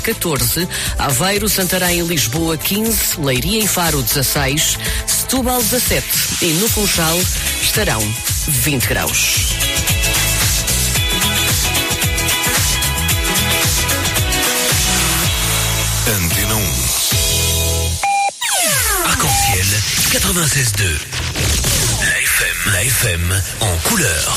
14, Aveiro, Santarém e Lisboa 15, Leiria e Faro 16, Setúbal 17 e no Funchal estarão 20 graus. Antena 1. Arc-en-ciel 96.2. La FM en couleur.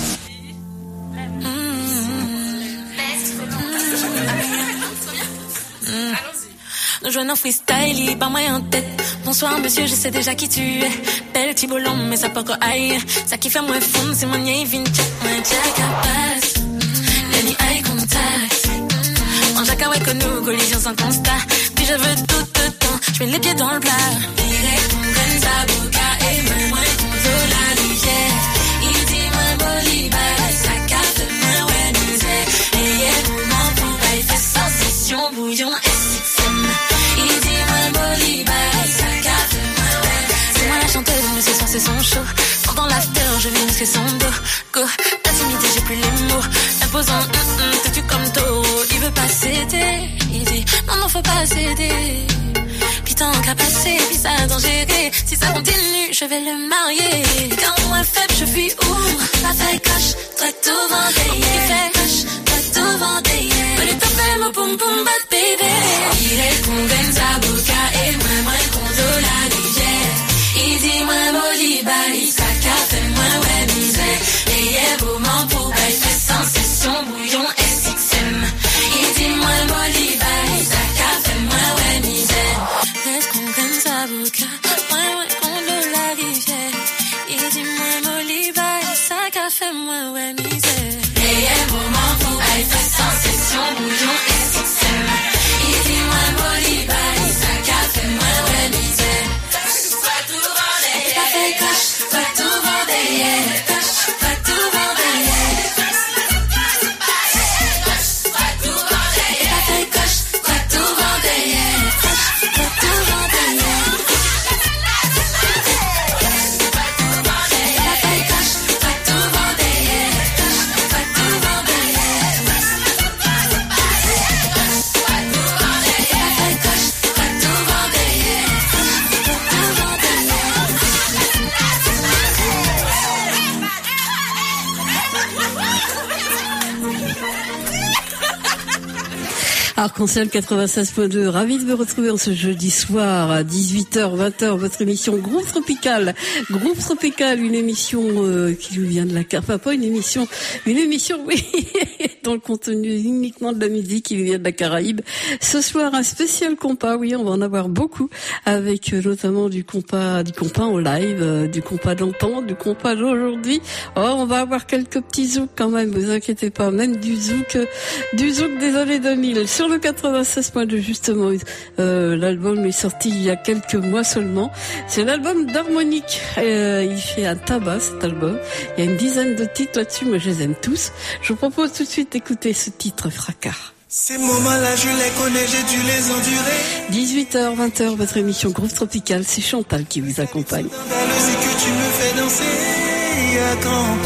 Nous jouons en freestyle, pas moi en tête. Bonsoir monsieur, je sais déjà qui tu es. Belle petit bolon, mais ça pas quoi aïe. Ça qui fait moins fun, c'est mon nez vintage. Moi check à passe, l'ennemi eye contact. En jacques ouais que nous, collision sans constat. Puis je veux tout le temps, je mets les pieds dans le plat. Direct, on gagne sa boca et moi contre la légère. Il dit moi boliba, ça carte moi ouais misère. Et y'a moment pour bail, fait sensation, bouillon SXM. C'est moi la chanteuse, mais ce soir c'est son show. Pendant l'after, je vais muscler son dos. Go, la timidité, j'ai plus les mots. Imposant, t'es-tu comme taureau. Il veut pas céder, il dit non, faut pas céder. Puis tant qu'à passer, puis ça a dangereux. Si ça continue, je vais le marier. Quand moi faible, je fuis où? La feuille coche, toi tout vendé. Coche, toi tout vendé. Mais les tapés, mon poum poum bat baby. Il est con, gagne sa boca et moi contre la légère. Il dit moi boliba, il s'accarte, moi ouais misère. Et y'a moment pour bail, fait sensation, bouillon SXM. Il dit moi boliba, il s'accarte, moi ouais misère. Est-ce qu'on gagne sa boca, moi contre la rivière. Il dit moi boliba, il s'accarte, moi ouais misère. Et y'a moment pour bail, fait sensation, bouillon SXM. Il dit moi boliba, il s'accarte, moi ouais misère. Arc-en-ciel 96.2, ravi de vous retrouver en ce jeudi soir à 18h, 20h, votre émission Groupe Tropical. Groupe Tropical, une émission qui nous vient de la carte, enfin pas une émission, oui, dans le contenu uniquement de la musique qui nous vient de la Caraïbe. Ce soir, un spécial compas, oui, on va en avoir beaucoup, avec notamment du compas en live, du compas d'antan, du compas d'aujourd'hui. Oh, on va avoir quelques petits zouks quand même, vous inquiétez pas, même du zouk des années 2000. Sur le 96.2 justement, l'album est sorti il y a quelques mois seulement. C'est l'album d'Harmonique. Il fait un tabac cet album. Il y a une dizaine de titres là-dessus, moi je les aime tous. Je vous propose tout de suite d'écouter ce titre Fracas. Ces moments-là, je les connais, j'ai dû les endurer. 18h, 20h, votre émission Groupe Tropical, c'est Chantal qui vous accompagne. C'est que tu me fais danser à grand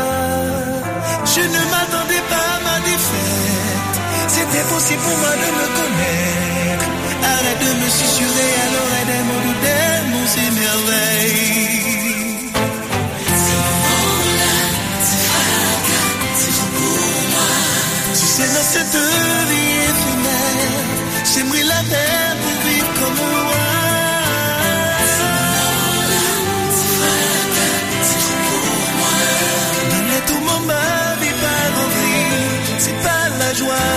pas. Je ne m'attendais pas à ma défaite. C'était possible pour moi de me connaître. Arrête de me susurrer à l'oreille des mots doux, des mots émerveillés. Ces moments-là, c'est fracas, c'est tout pour moi. Tu sais, dans cette vie éphémère, j'aimerais la terre pour vivre comme moi. Ces moments-là, c'est fracas, c'est tout pour moi. Donner tout mon ma vie par envie, c'est pas la joie.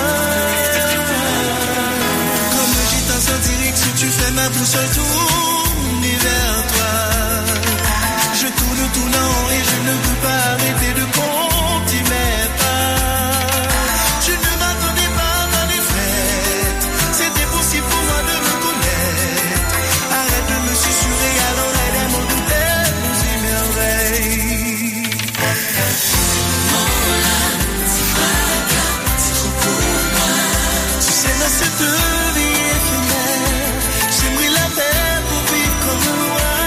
Tu fais ma boussole tourner vers toi. Je tourne en et je ne peux pas arrêter de compter mes pas. Je ne m'attendais pas à ma défaite. C'était possible pour moi de me connaître. Arrête de me susurrer à l'oreille des mots doux, des mots émerveillés. Oh là, c'est fracas, c'est trop pour moi. Tu sais, dans cette vie éphémère, j'aimerais la paix pour vivre comme moi.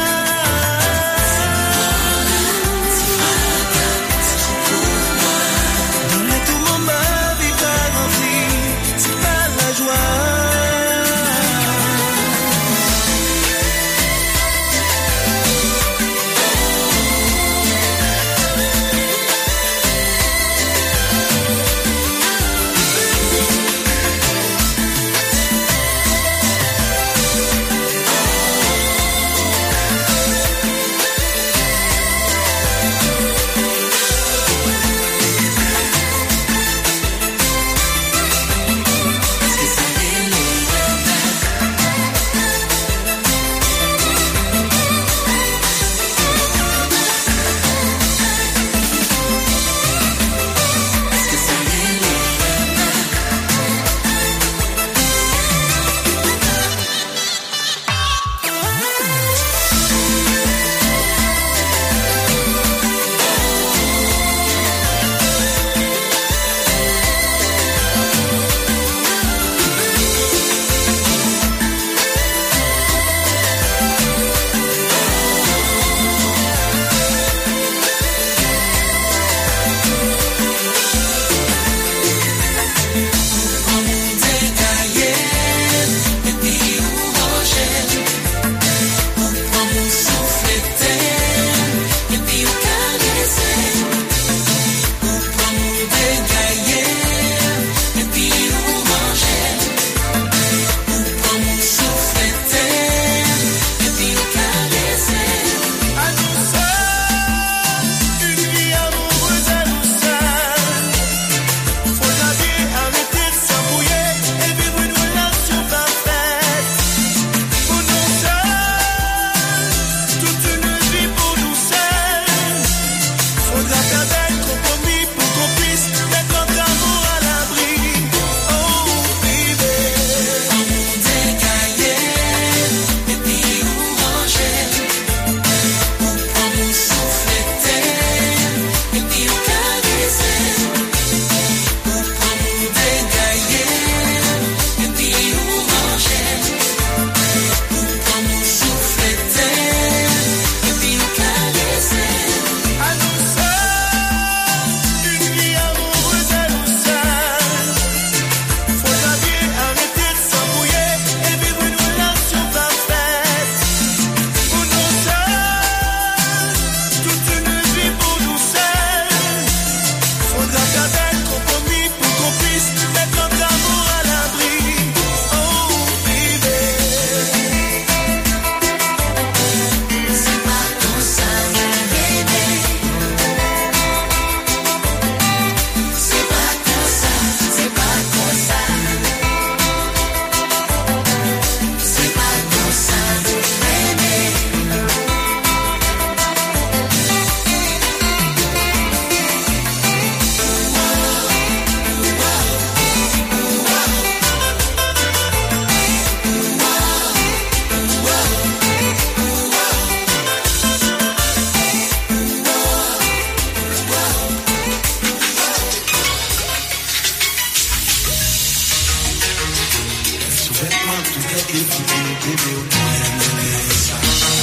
vêtements, tout est défilé, bébé, au point ça.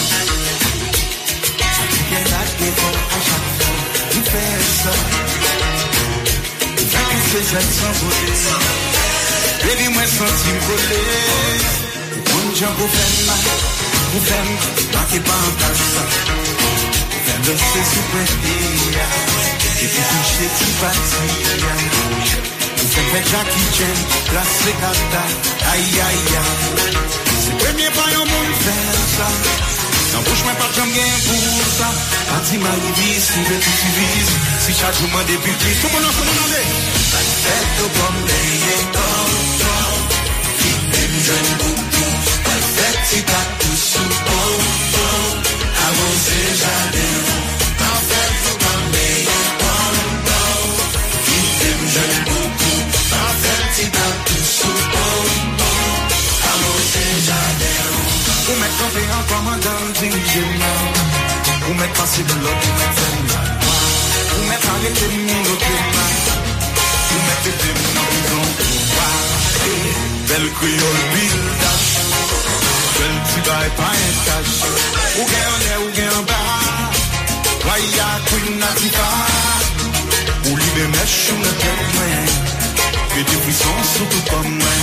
Ça qui vient d'acheter à chaque fois, il fait ça. Il fait que c'est jeune sans voler. Baby, moi, senti me voler. Mon Dieu, vous faites mal, vous faites mal, marquez pas en place ça. Vous faites de ces super-héros. Et puis toucher tout parti. Vous faites Jackie Chan, la secata, aïe aïe aïe. C'est le premier pas au monde faire ça. N'en bouge moi pas de jambe pour ça. Parti ma vie, si le tu vises. Si chaque jour m'a député, tout le monde se demande. La fête au Bombay et comme qui t'aime jeune beaucoup. La fête si t'as tout sous bon. Avancez jamais. La fête au Bombay et comme qui t'aime jeune beaucoup. La fête si t'as tout sous bon. Avancez jamais. Vous m'êtes tombé en commandant d'ingénieur. Vous m'êtes passé de l'autre, vous m'êtes fait mal. Vous m'êtes arrêté de mon autre mal. Vous m'êtes fait de mon prison pour voir. Belle créole, bildache. Belle petit bail, pas un tâche. Ou gain en l'air, ou gain en bas. Waya, queen, nativa. Ou libé, mèche, ou le tête, main. Que des frissons, surtout comme moi.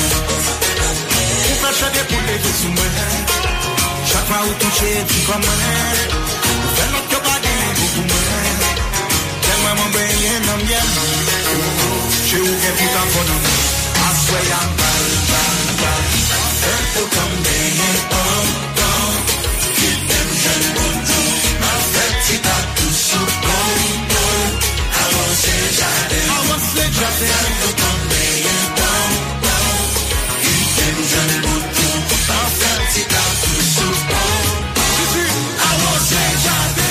Ou fâche des poulets de sous moi. Chaque fois où toucher, tu comme moi. Ou fais notre baguette, beaucoup moins. Tellement mon bain, non bien. Chez où qu'est tout en bonhomme. Assoyez en balle. Faites tout comme bain, bon. Qui t'aime, jeune bonjour. Ma fête, si t'as tout sous bon. Avancez, jardin. Avancez, jardin. Faites tout comme bain, bon. Qui t'aime, jeune bonjour. Ma fête, si t'as tout sous bon. Avancez, jardin.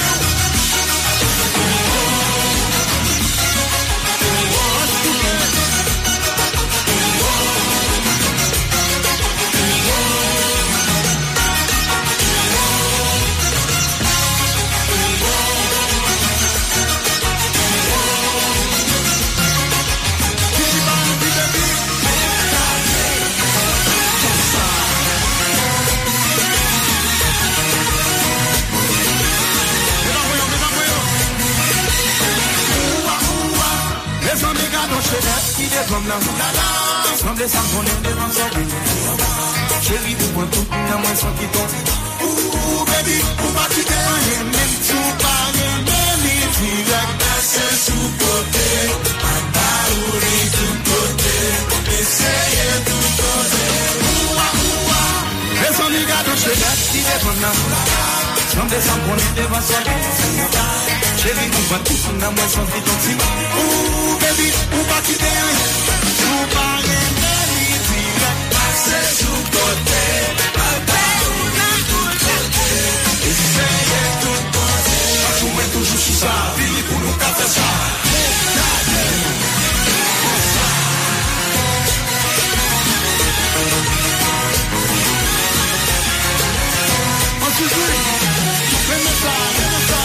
Qui dégomme la semble s'abonner devant son bébé. Chérie, vous pouvez tout pour moi sans qui tombe. Ouh, baby, vous pas quitter rien, même tout pas rien, même direct. C'est sous côté, pas ouvrir tout côté, essayez tout côté. Les amis gardent chez là, qui dégomme la semble s'abonner devant son bébé. Chérie, vous pas tout pour moi sans qui tombe. Ouh, baby, vous pas quitter rien. Tout pas rien, même direct. C'est sous côté, pas ouvrir tout côté, essayez tout côté. Vous mettez toujours sous ça, Billy pour nous faire ça. On se joue, fais-moi ça, fais-moi ça.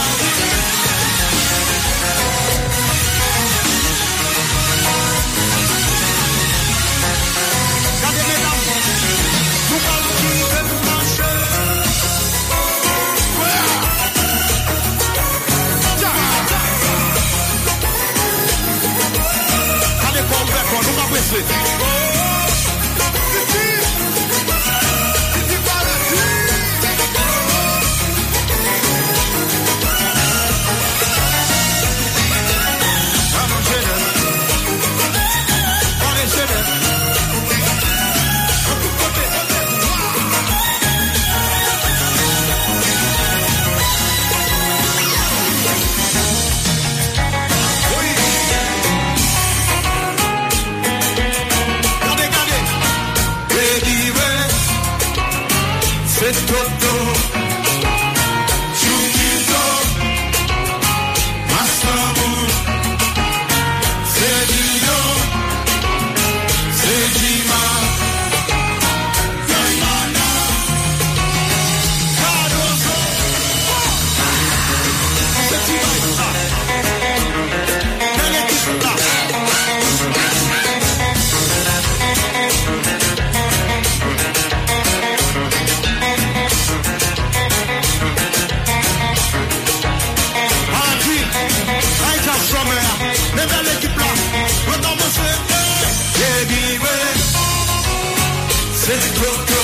c'est Toto.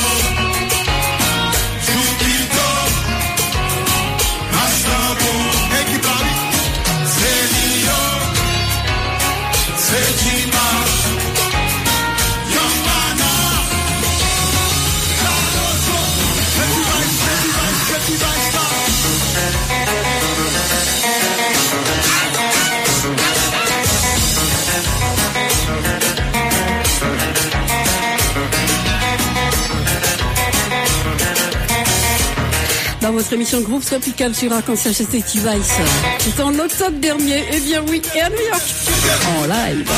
Jupito, Astabo, Ekibari, c'est Lio, c'est Jima, Yamana, Cardoso, c'est Divaïsta. Dans votre émission Groupe Tropical sur Arc-en-Ciel, c'était T-Vice. C'était en octobre dernier. Eh bien oui, et à New York. En live.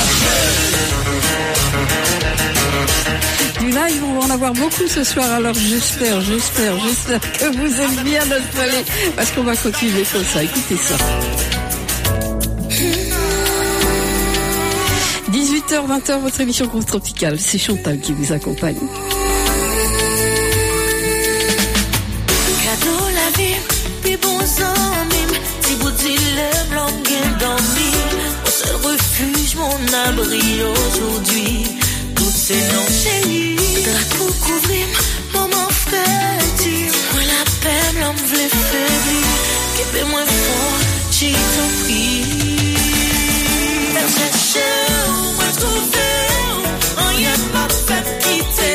Du live, on va en avoir beaucoup ce soir. Alors j'espère que vous aimez bien notre palais. Parce qu'on va continuer comme ça. Écoutez ça. 18h, 20h, votre émission Groupe Tropical. C'est Chantal qui vous accompagne. Puis bon amis, si vous dites les blancs bien dormi, mon seul refuge, mon abri aujourd'hui, toutes ces noms chéris, drapeau couvrir, maman fait-il, moi la peine, l'homme voulait faiblir, qui fait moins fort, j'ai ton prix. Chercher où me trouver, on y est pas fait quitter.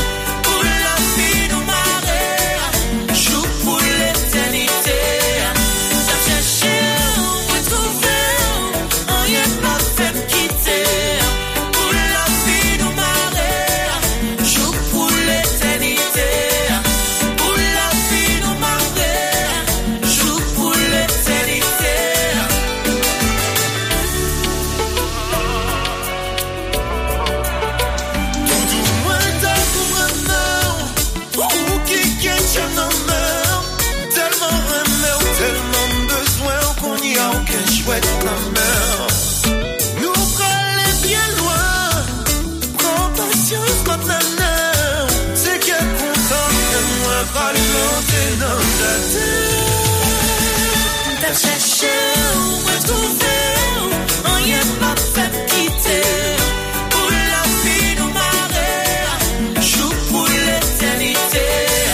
Chercher où me trouver, on y est pas fait quitter. Pour la vie nous marrer, joue pour l'éternité.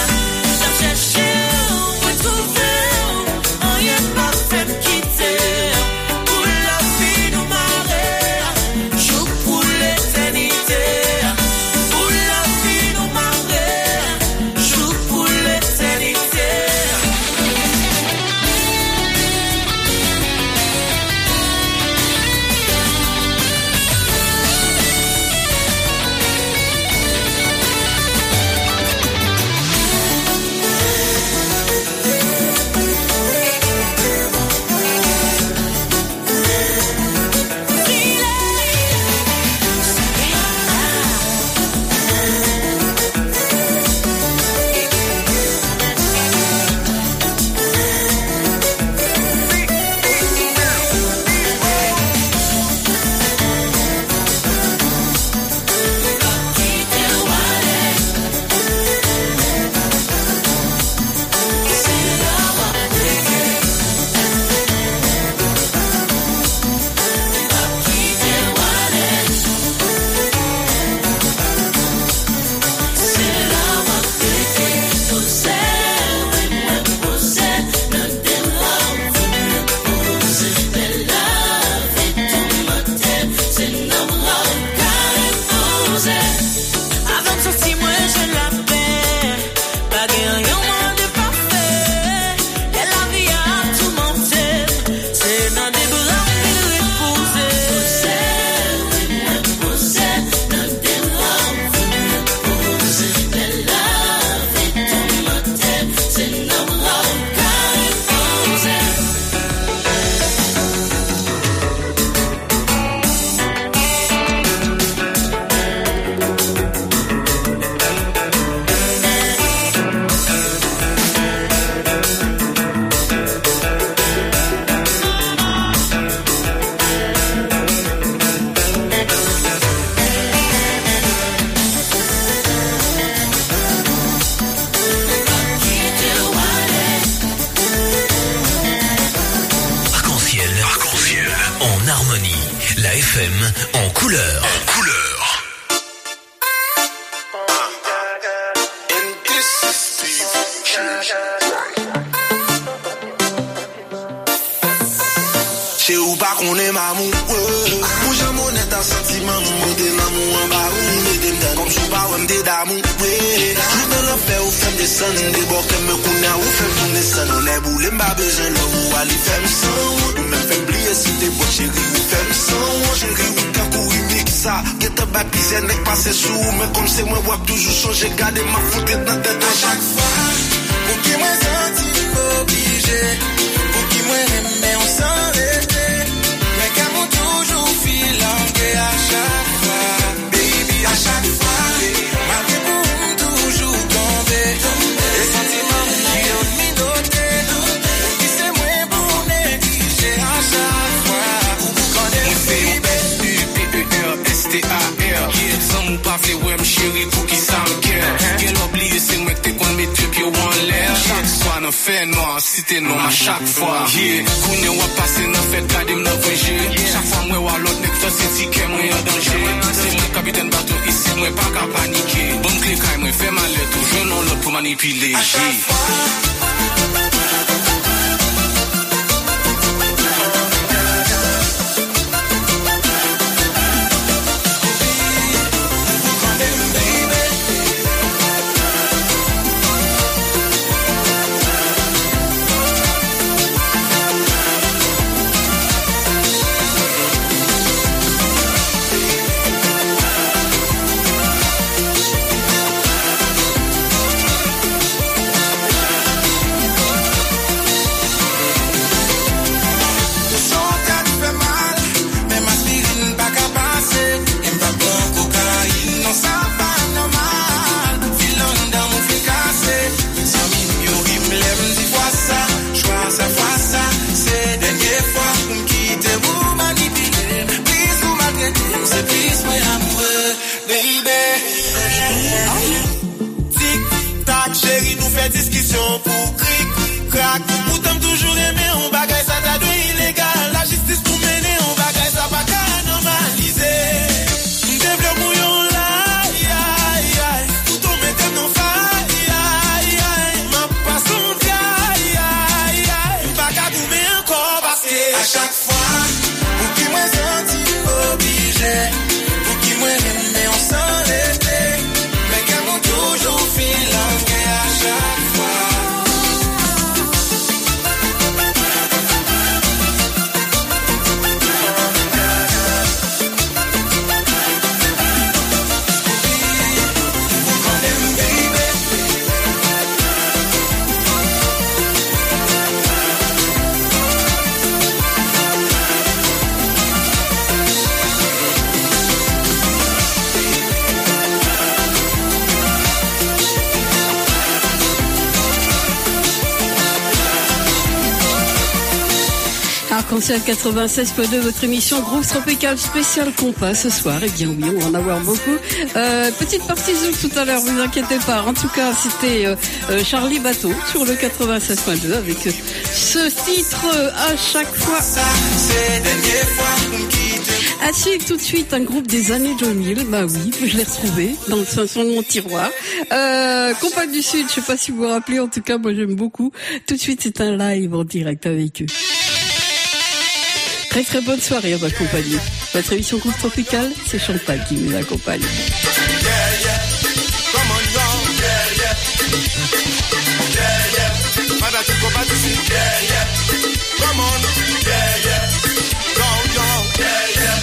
Chercher où me trouver, on y est pas fait quitter. Pour la vie nous marrer, joue pour l'éternité. Pour la vie nous marrer, joue pour l'éternité. FM en couleur. En couleur. Chez ou pas qu'on est mamou, ou j'aime honnête un sentiment, m'aider l'amour en bas, ou m'aider m'donne comme sous pas ou m'aider d'amour, Joue dans l'enfer ou femme descendre, des bords qu'elle me connaît ou femme tourner sans, on est boulé, m'a besoin l'eau, ou aller femme sans, ou même fait oublier si t'es bon chérie, ou femme sans, chérie, ou qu'à courir mieux ça, que t'as baptisé, n'est pas c'est sous, mais comme c'est moi, wap toujours changer, garder ma faute dans tête à chaque fois, pour qui moi senti obligé, pour qui moi aimé, on s'en à chaque fois, baby, à chaque fois, malgré pour toujours tomber, les sentiments qui ont minoté, qui c'est moins pour négliger à chaque fois, quand elle fait U-P-E-R-S-T-A-R, sans ou pas fait ouais, chérie, pour qui ça me guère, qu'elle oublie, c'est moi que t'es qu'on met deux pieds en l'air, chaque soir, nous fait noir, si t'es non à chaque fois, qu'on y a passé, nous fait garder, nous venger, chaque fois, moi, ou à l'autre, c'est si qu'elle est en danger. C'est moi capitaine bateau ici, moi pas qu'à paniquer. Bon cliquer, moi fait mal toujours non l'autre pour manipuler. Discussion pour cric, crac. Ou t'aimes toujours aimer, on bagaille ça t'a doué illégal. La justice pour mener, on bagaille ça pas qu'à normaliser. Développe mouillon là, aïe aïe. Tout ton mettez non faille, aïe aïe. Ma passion aïe aïe aïe. Pas qu'à boumer encore parce que à chaque fois, pour qui moi senti obligé, pour qui moi aimé, on s'en laissait. Mais qu'elles m'ont toujours filangué à chaque fois. Arc-en-Ciel 96.2, votre émission Groupe Tropical spécial compas ce soir. Eh bien oui, on va en avoir beaucoup. Petite partie zoom tout à l'heure, vous inquiétez pas. En tout cas, c'était Charlie Bateau sur le 96.2 avec ce titre à chaque fois. À suivre tout de suite un groupe des années 2000. Bah oui, je l'ai retrouvé dans le fond de mon tiroir. Compagne du Sud, je sais pas si vous vous rappelez, en tout cas moi j'aime beaucoup. Tout de suite c'est un live en direct avec eux. Très très bonne soirée à m'accompagner. Votre émission Groupe Tropical, c'est Chantal qui nous accompagne. Yeah, yeah. Come on, y'all. Yeah, yeah. Yeah, yeah. Madame, tu peux pas dire. Yeah, yeah. Come on. Yeah, yeah. Go, go. Yeah, yeah.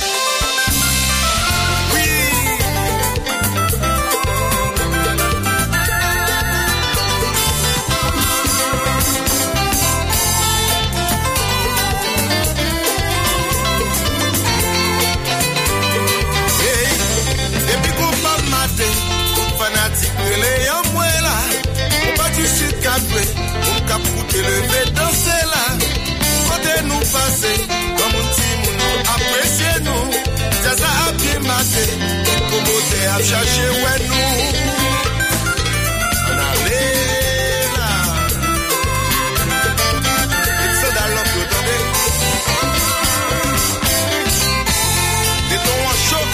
On cap coûter lever danser là. Côté nous passer comme un petit moun apprécier nous. Ça ça a bien maté. Commodé à chercher ouais nous. On allait là. It's so that love you done it. Des tons en chaud.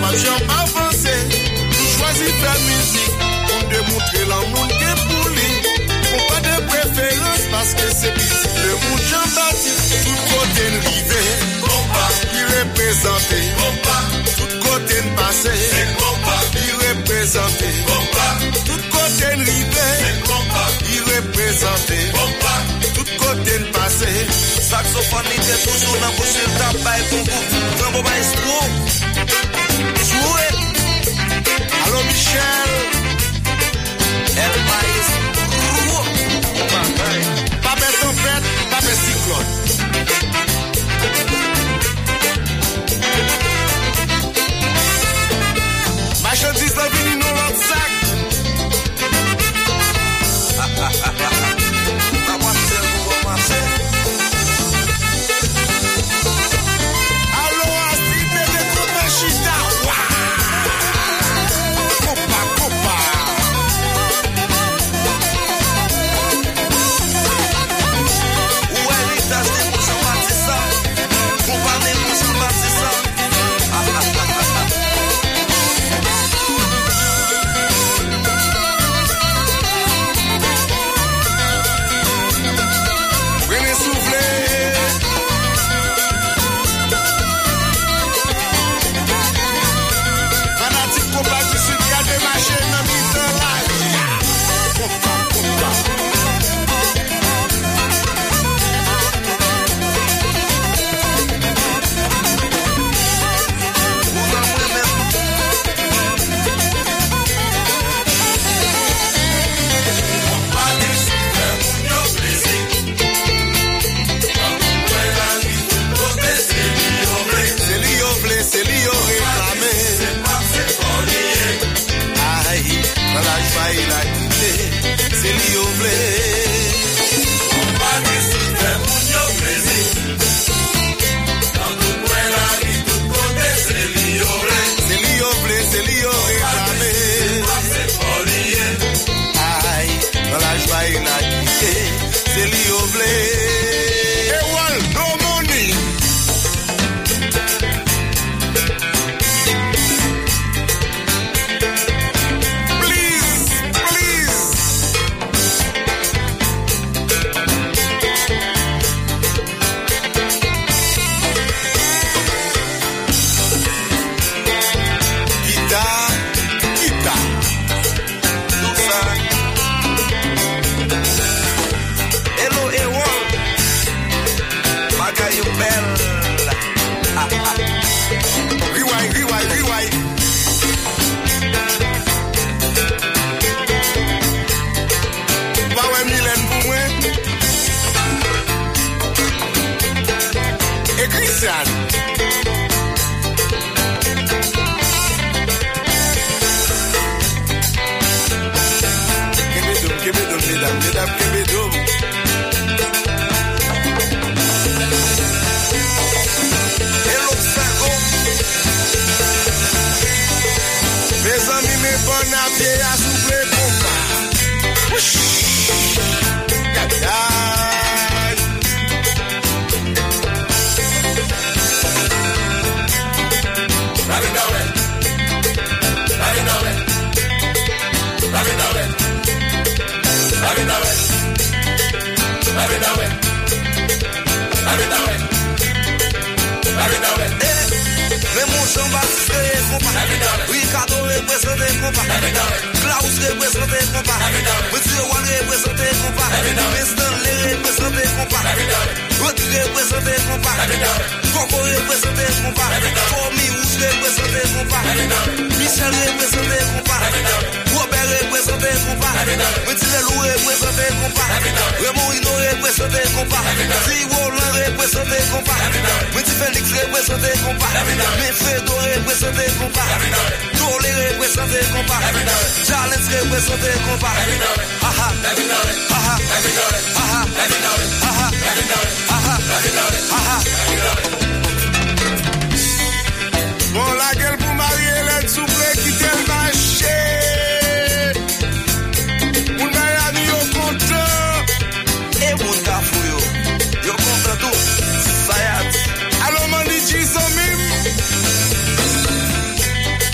pas jamais avancer. Nous choisissons la musique pour démontrer l'amour que pour lui. Pour pas de préférence parce que c'est le monde Jean-Baptiste. Tout côté de rivé, il représentait. Tout côté de passé, il représentait. Tout côté de rivé, il représentait. Tout côté de passé. Saxophone était toujours dans vos yeux, tabac et concours. Grand Boba Espo. Jouez. Allô Michel. El Maestro. Pas de tempête, pas de cyclone. Marchandise la vini dans l'autre sac. Allô Astrid, mettez trop de chita. Copa, copa. C'est l'io blé. On va décider mon yo plaisir. Dans tout point la vie, tout côté, c'est l'io blé. C'est l'io blé, c'est l'io réclamé. C'est pas lié. Aïe, dans la joie et la quitté, c'est l'io blé. Et well, no money. Ricardo represente el compa, Klaus represente el compa, Monsieur Juan represente el compa, Stanley represente el compa, Rodri represente el compa, Coco represente el compa, Tommy Rouge represente el compa, Michel represente el compa, Robert represente el compa, Metilelou represente el compa, Raymond Hino represente el compa, Roland represente el compa, Meti Félix represente el compa, Mefedo represente el compa, Tolé represente el compa, Challenge represente el compa. Aha, aha, aha, aha. Bon, la gueule pour marier l'aide souple qui t'est le marché. Mon ami yo content. Et mon cafou yo content tout. Sayat. Alors, man dit, j'y sont même.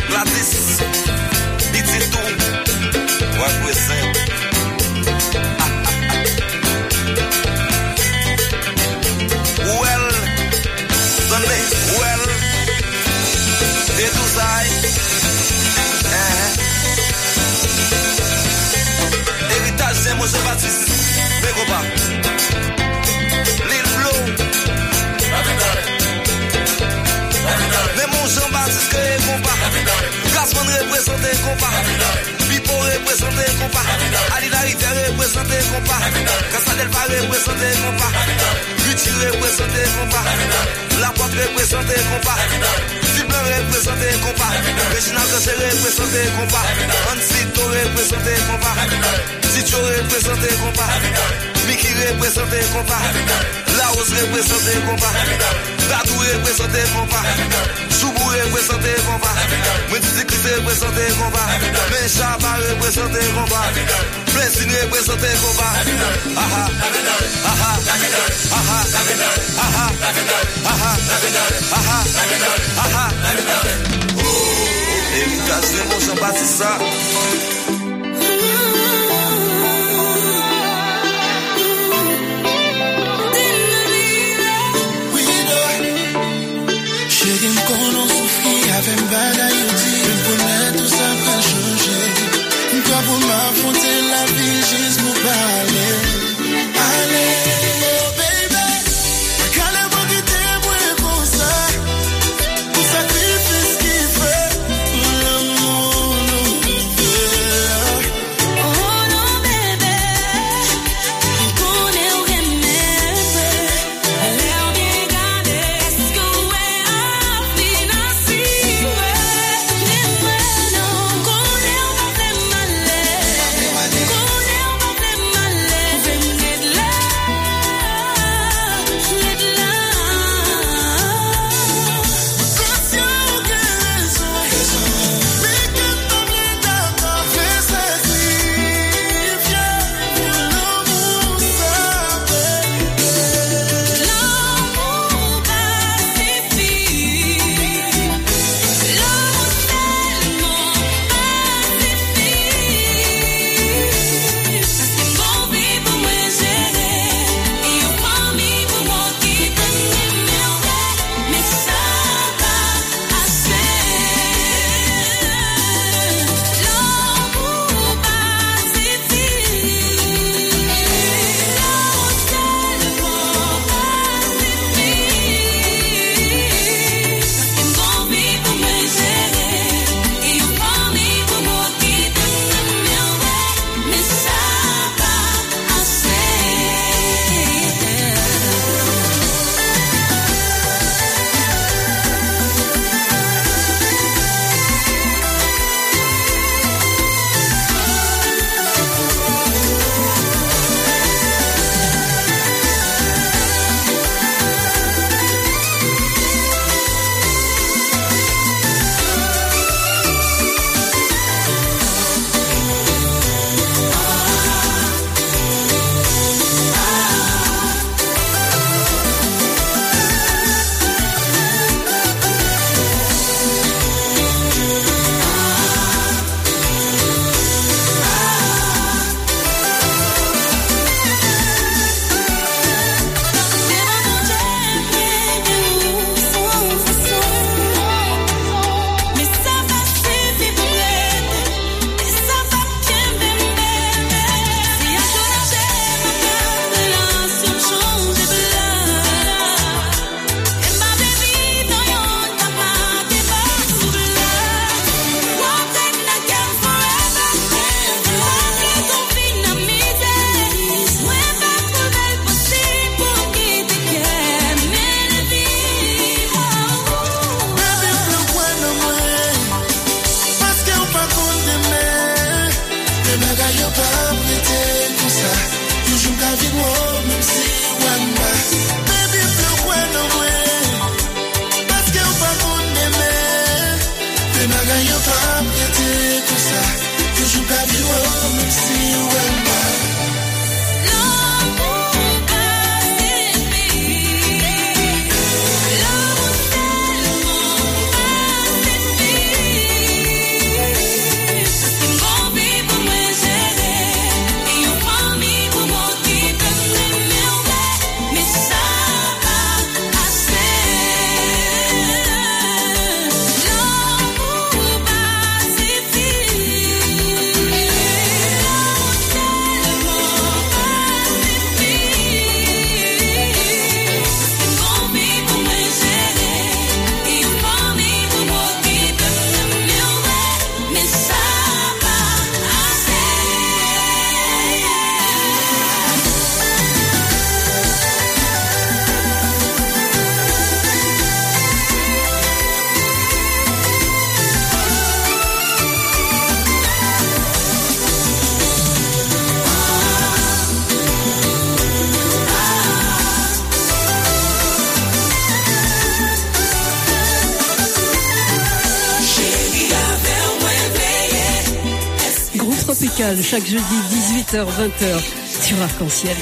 Jean-Baptiste, Begoba, Lil Blow, mais mon Jean-Baptiste que est compas, Gasman représenté compas, Pipo représenté compas, Alida Rivière représenté compas, Casadel va représenté compas, Lutti représenté compas, La Porte représenté compas, Fiblan représenté compas, Reginald Rocher représenté compas, Ansito représenté compas, Tito représenté compas, Mickey représenté compas, Laos représenté compas, Dadou représenté compas, Choubou représenté compas, Médiclis représenté compas, Menchaba représenté compas, Blessing représenté compas. Aha, aha, aha, aha, aha, aha, aha. Héritage de mon Jean-Baptiste. Avec bagaille au dire pour mettre tout ça va changer. Toi pour m'affronter la vie juste pour parler. Allez, oh baby, calme moi qui t'aime pour ça. Pour sacrifice qu'il fait pour l'amour nous fait. Oh non bébé, il connaît où aimer. L'air bien gardé, est-ce que ouais à financer. Tropical, chaque jeudi 18h-20h sur Arc-en-Ciel.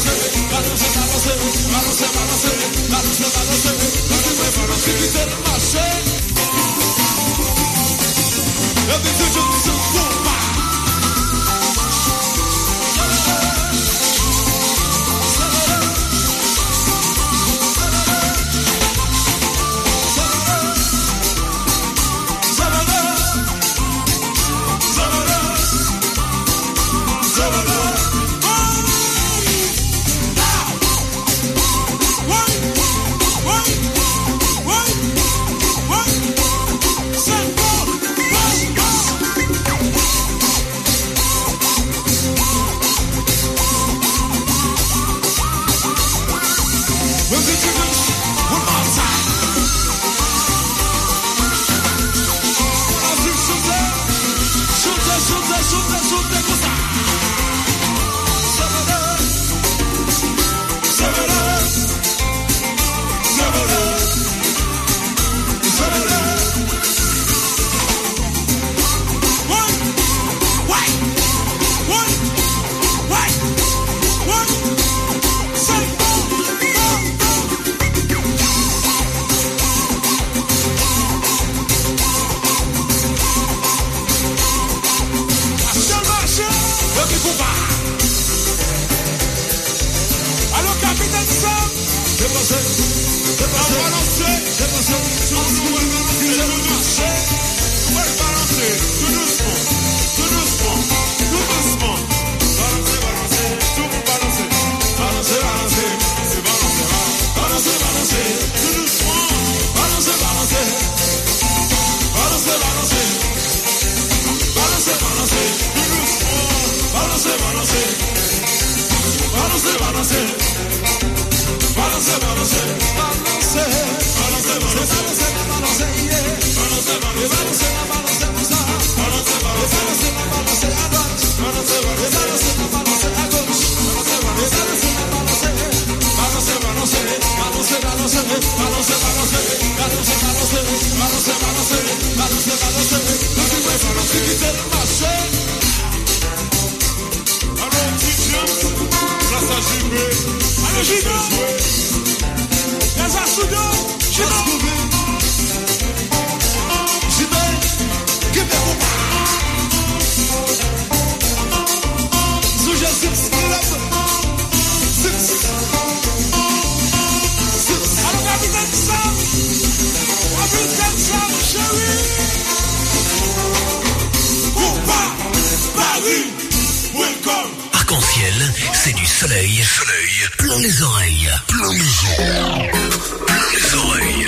Arc-en-ciel, c'est du soleil, plein les oreilles, plein les yeux, plein les oreilles.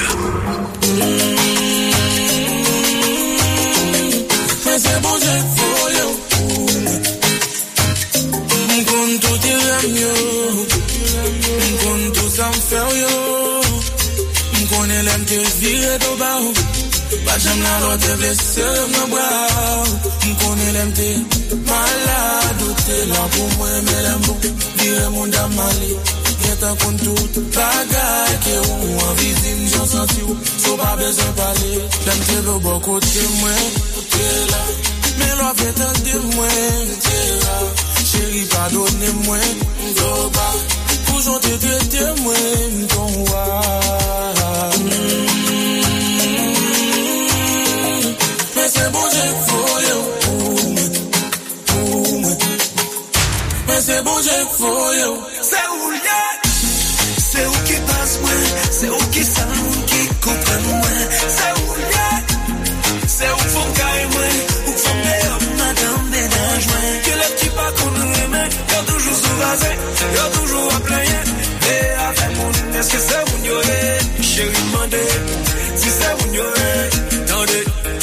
C'est bon, j'ai folle. M'conne tout dire mieux. M'conne tout ça me faire yo. M'conne l'aime te virer de bas. Pas j'aime la loi te blesser me bras. M'conne l'aime te malade. T'es là pour moi mais l'aime bon. Dire mon dame malé. T'as contre tout bagaille qui est où en visite j'en senti où so pas besoin parler j'aime te le bon côté moi t'es là mais l'on fait tant de moi t'es là chérie pardonnez-moi m'do pas toujours te traiter moi m'ton wa mais c'est bon j'ai folle mais c'est bon j'ai folle c'est où c'est où qui passe moi, c'est où qui s'en qui comprend moi, c'est où c'est où faut cailler moi, où faut meilleur madame ménage moi, que le petit pas qu'on nous aime, y'a toujours souvasé, y'a toujours à plaindre, et avec mon, est-ce que c'est où y'aurait, chérie demandez, si c'est où y'aurait, attendez,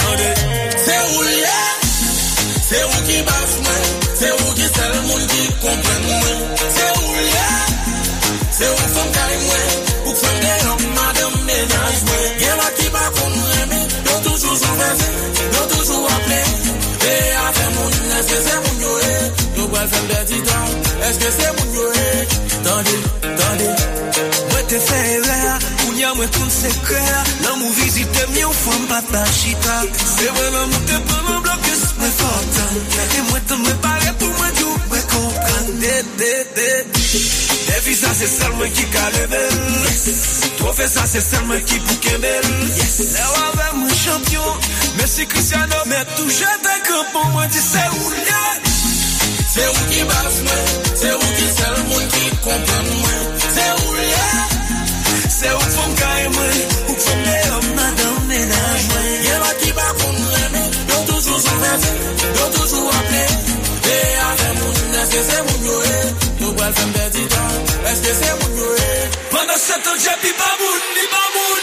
c'est où qui passe moi, c'est où qui c'est le monde qui comprend moi, c'est où c'est où femme carré moi, où femme des hommes, madame ménage moi. Y'en a qui va qu'on nous aime, y'ont toujours souffert, y'ont toujours appelé. Et avec mon, est-ce que c'est mon yoé? Nous pouvons faire des titans, est-ce que c'est mon yoé? Attendez, moi t'es fait erreur, où y'a moi tout secret. L'amour visite mieux, femme papa chita. C'est vrai l'amour te prend un bloc, c'est moi fort. Et moi t'en me paraît pour moi, tu me comprends. c'est seulement qui qu'a levé. Toi fais ça, c'est seulement qui pour Kembel. Yes. Là, mon champion. Merci Cristiano, mais touche ta camp pour moi, dis c'est où là. C'est où qui base moi, c'est où qui seul monde qui comprend moi. C'est où là, c'est où font caille moi, où font les hommes, madame, ménage moi. Y'a là qui va pour nous, y'a toujours souffert, y'a toujours appelé. Et avec mon, est-ce que c'est mon yoé? Nous va le faire perdre du temps, est-ce que c'est mon yoé? Pendant 7 ans, j'ai pis pas moun, ni pas moun.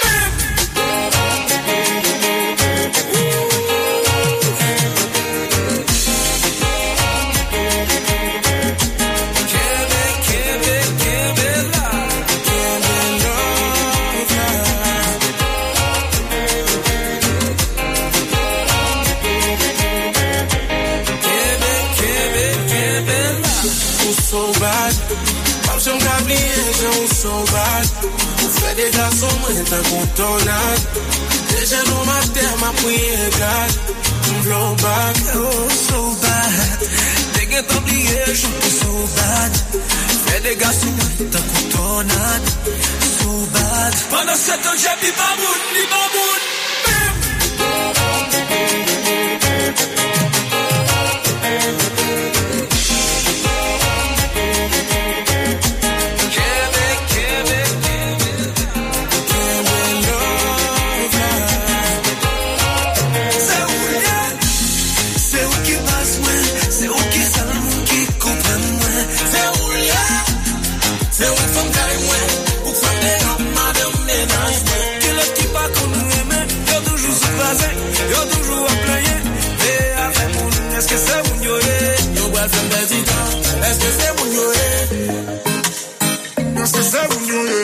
Sauvage, vous faites des garçons, moi c'est un contournage. Déjà dans ma terre, ma prière garde. Flow back, oh so bad. Dès que t'as oublié, je suis so bad. Fais des garçons, moi c'est un contournage. So bad. Pendant 7 ans, j'ai pis pas moun, ni pas moun. Yo toujours à player, et avec mon, est-ce que c'est mon yoé? Yo va faire des idées, est-ce que c'est mon yoé? Est-ce que c'est mon yoé?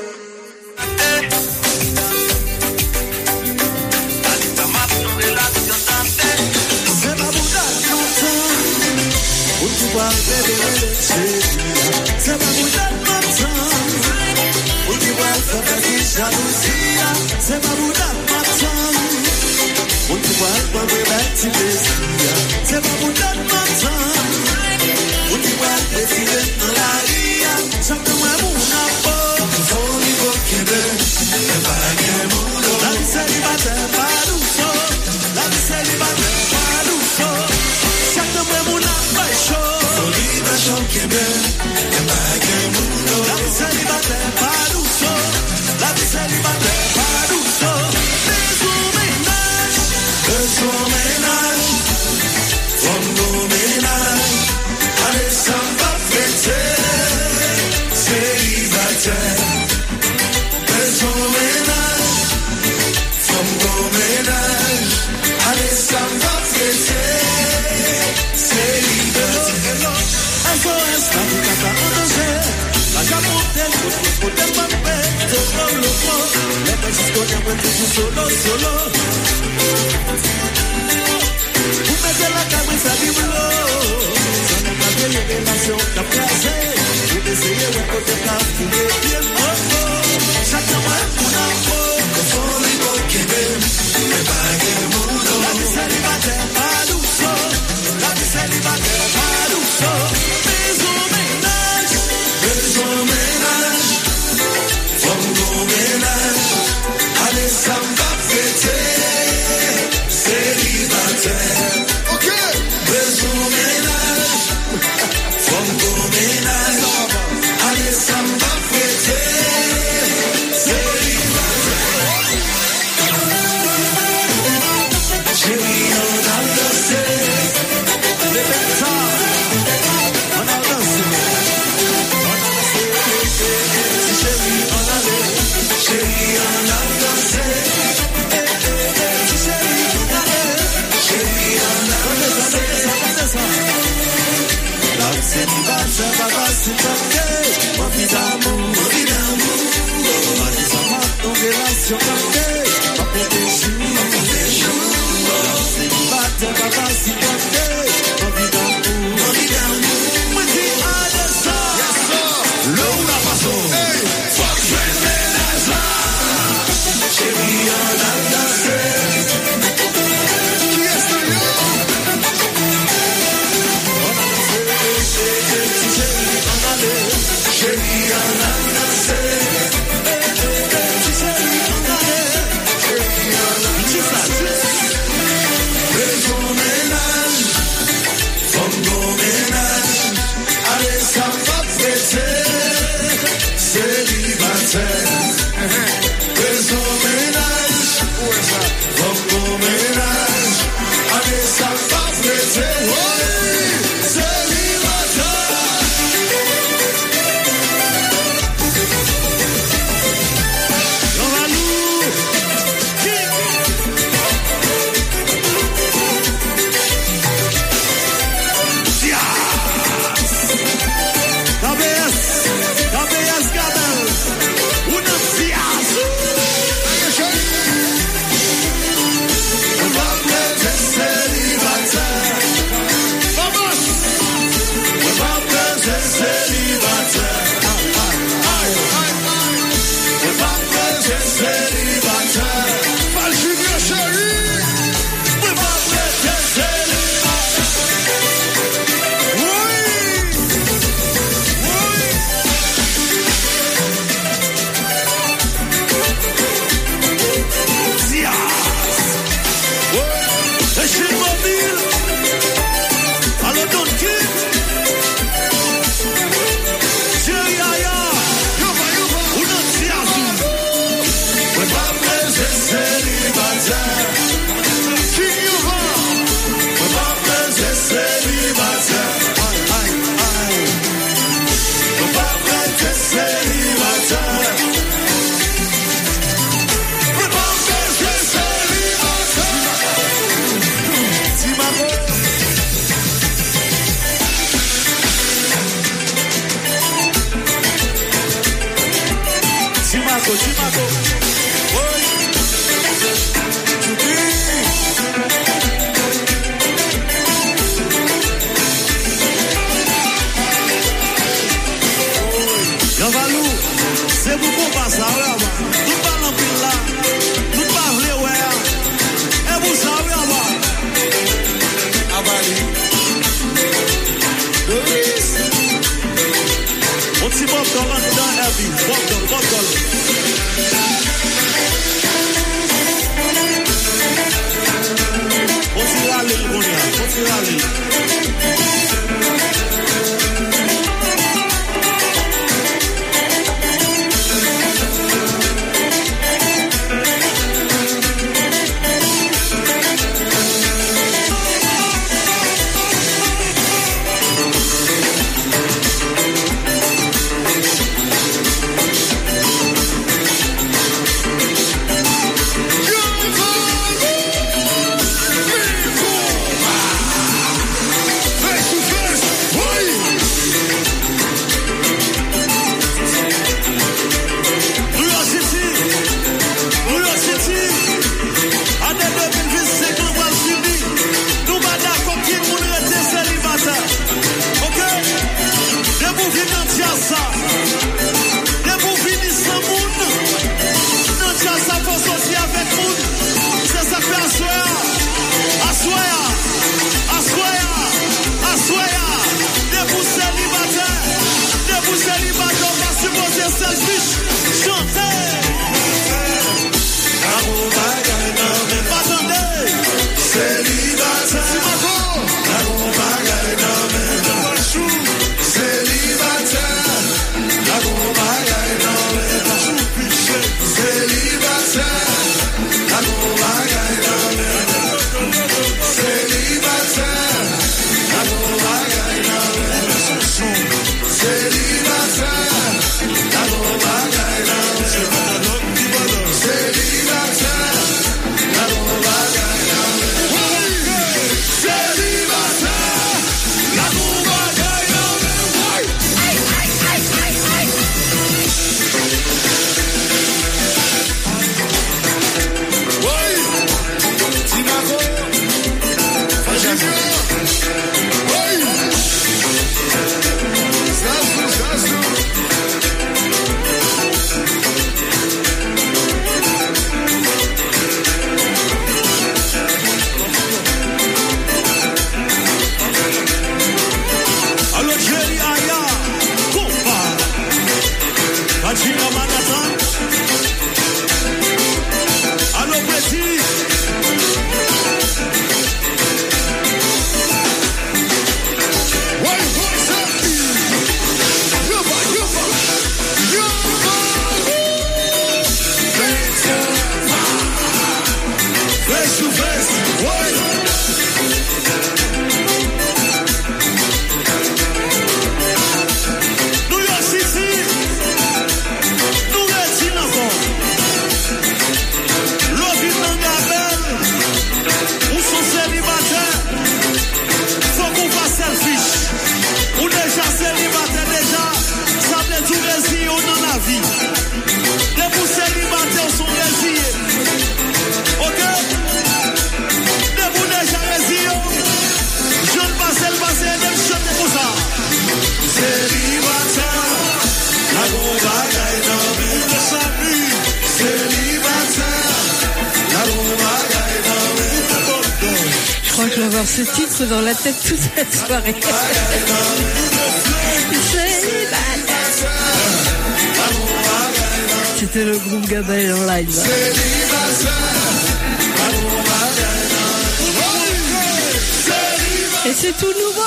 C'est ma bouddha matin, où tu vas révéler c'est ma bouddha matin, où tu vas faire des jalousies. C'est ma bouddha matin. On te voit pas me battre c'est pas pour notre matin. On te voit défiler dans la ria. Chaque mois mon apport. Faut niveau Québec. Et pas qu'un monde. La vie célibataire pas douce. La vie célibataire pas douce. Chaque mois mon apport chaud. Faut libre Québec. Et pas qu'un monde. La vie célibataire pas douce. La vie célibataire pas douce. Besoin ménage, from nos ménages, allez ça va fêter, célibataire. Besoin ménage, from nos ménages, allez ça va fêter, célibataire. SOS, la vie n'a pas endommagé, la jamontelle, faut te papper, te prendre le fond, les petits connaissent toujours solo. Vous mettez la caméra, ça dit boulot. Ça n'a pas de révélation, t'as placé. Vous essayez de côté là, vous les bien. Chacun va pour un mot. Comme faut les beaux Québec, mais pas que monde. La vie célibataire, pas douce. La vie célibataire, pas douce. Besoin ménage, besoin ménage. From nos ménages, allez, ça va fêter. Célibataire, ok. Besoin ménage, from nos ménages, allez ça va fêter. Célibataire, chérie on a dansé, répète ça, on a dansé, chérie on a dansé, chérie on a dansé. C'est du bas, ça va passer par cœur. Envie d'amour, envie d'amour. Envie d'amour, ton relation cantée. Pas pour des jours, c'est du bas, ça va passer par cœur. Envie d'amour, envie d'amour. Moi dis allez ça, l'eau ou la façon. Faut que je ménage là. Chérie, on a dansé. Qui est-ce que Chérie, ce titre dans la tête toute la soirée. C'était le groupe Gabel en live. Et c'est tout nouveau.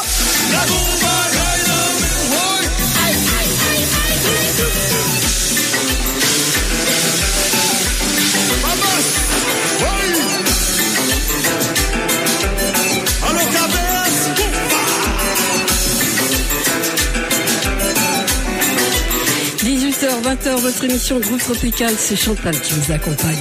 h 20h, votre émission Groupe Tropical, c'est Chantal qui vous accompagne.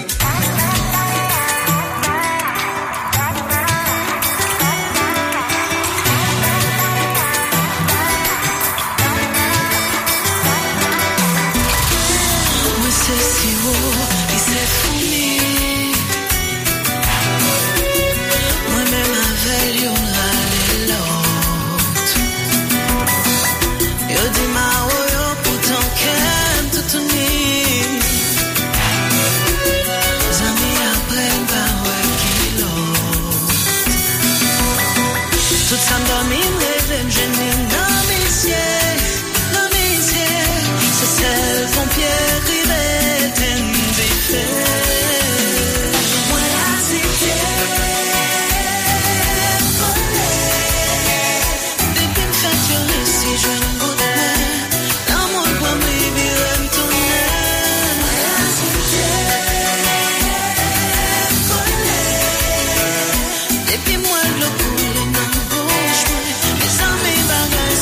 Puis moi, le coup, les mains bouche, mes amis bagailles.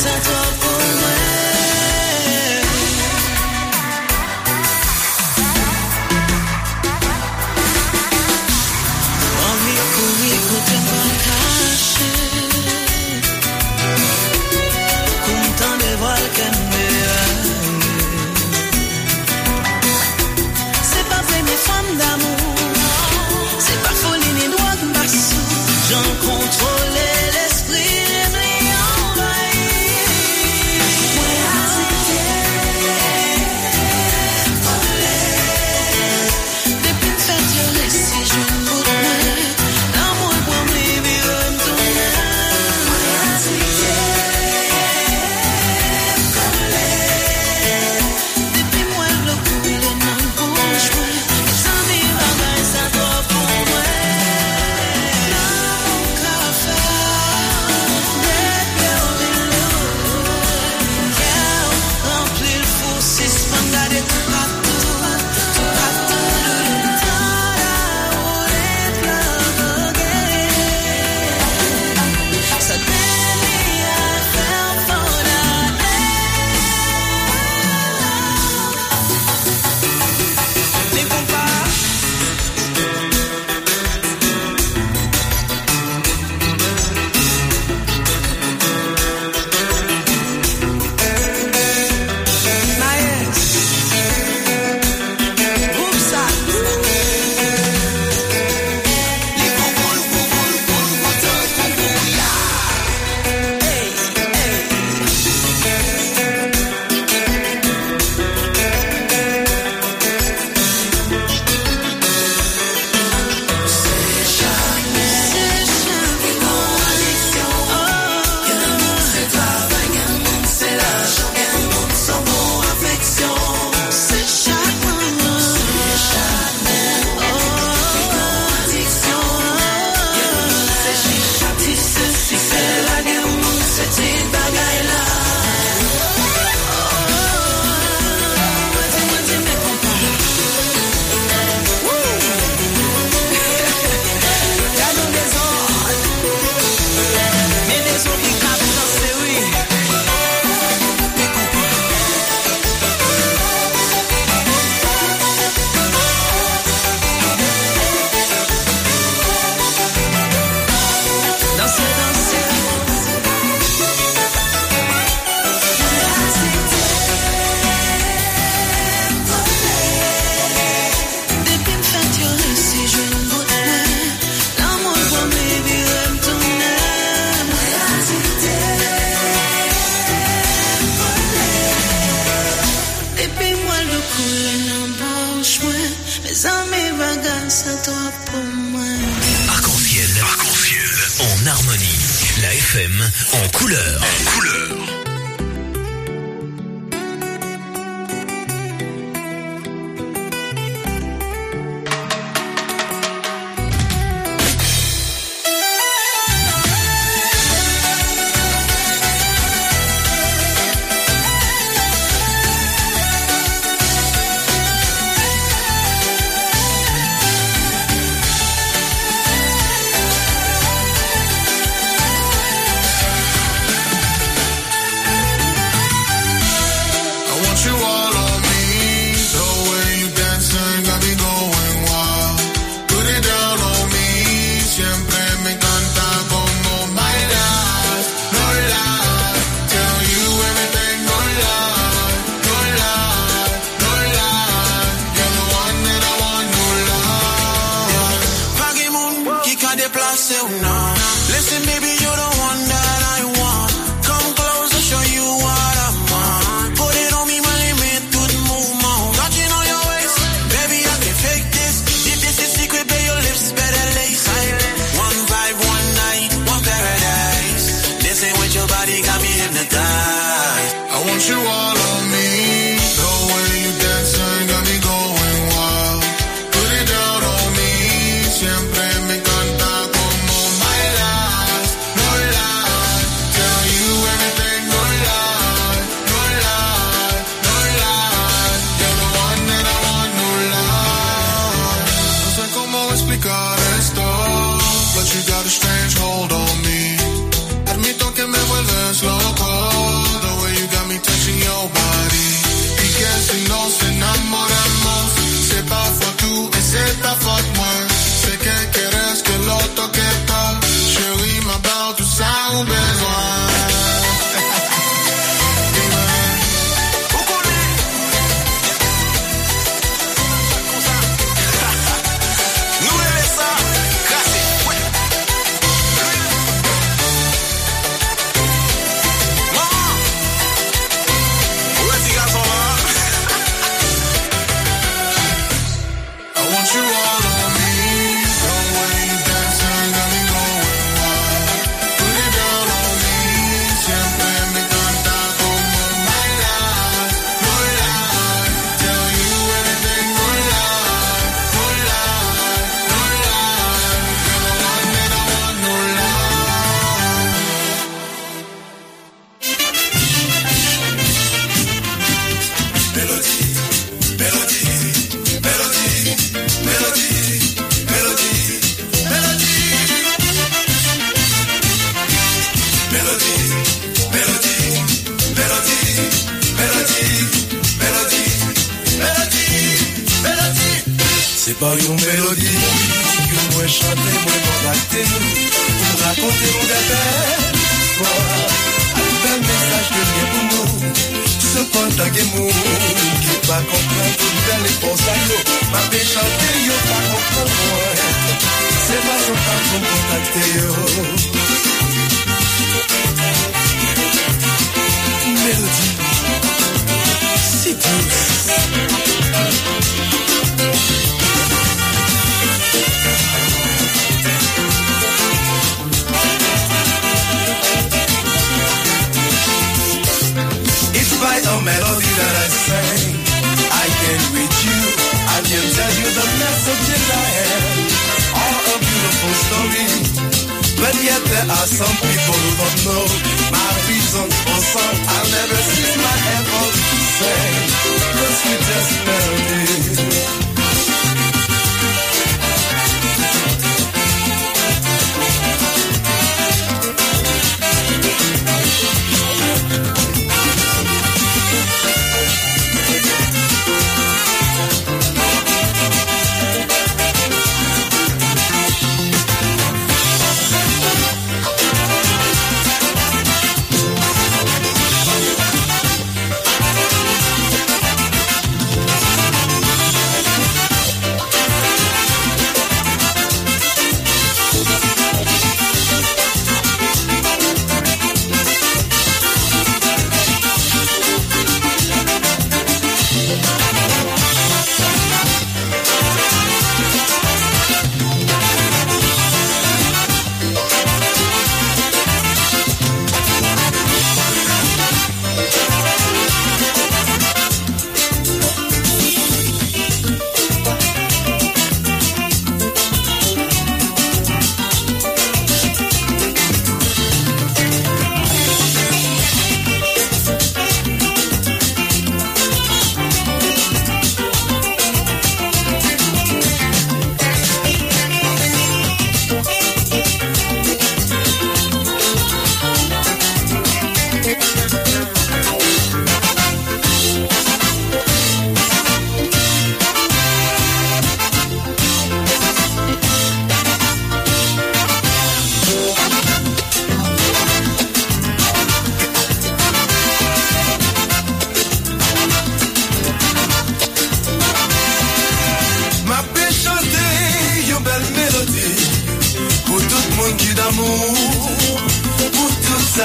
FM en couleur. En couleur.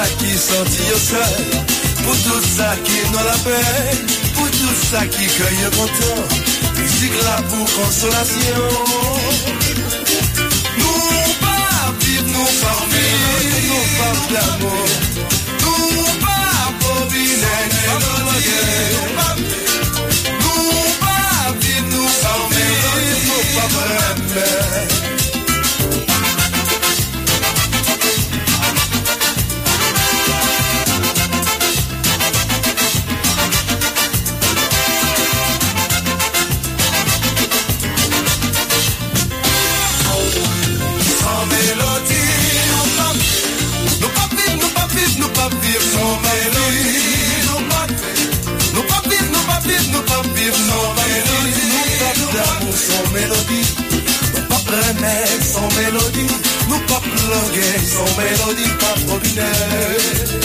qui sentit au seul, pour tout ça qui nous la paix, pour tout ça qui cueille content, musique là pour consolation. Nous pas vivre, nous pas vivre, nous pas d'amour, nous pas bobiner, nous pas vivre, nous pas vivre, nous pas vraiment. Son mélodie, nous pas remettre son mélodie, nous pas plonguer son mélodie, pas ordinaire.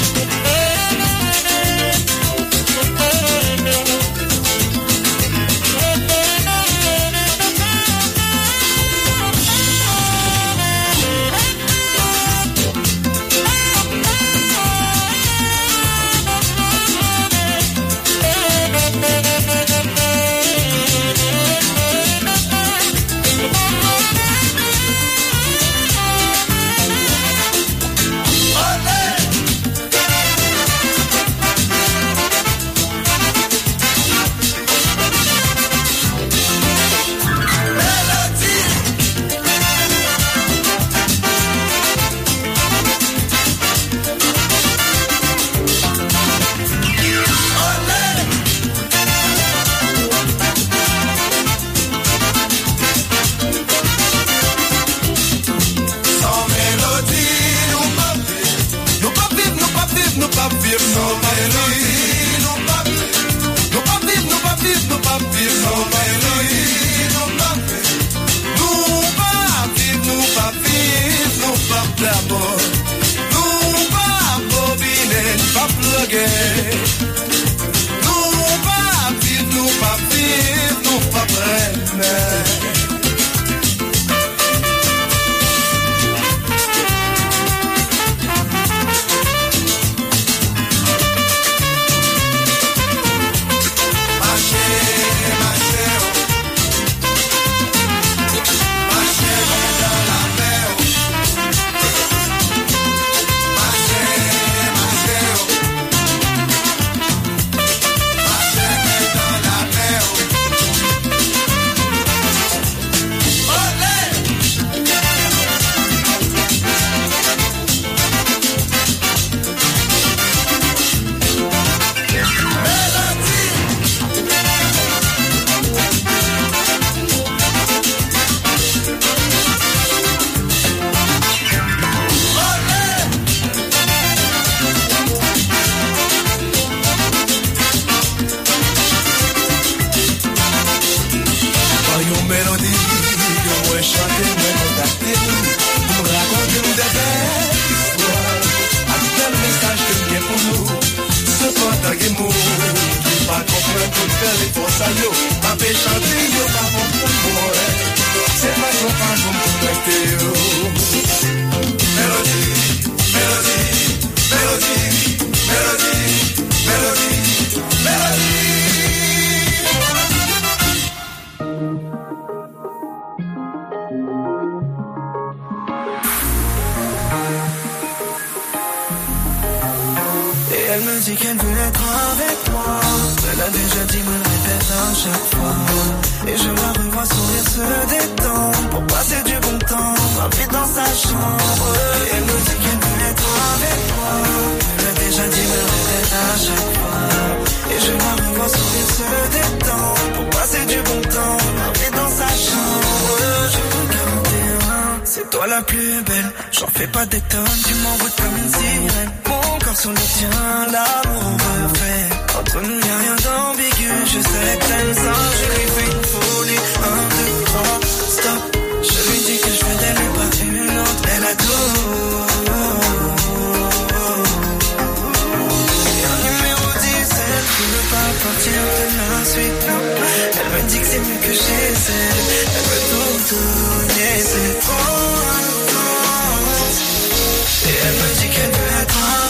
Elle me dit que c'est mieux que j'essaie. Elle veut tout donner, c'est trop intense. Et elle me dit qu'elle veut être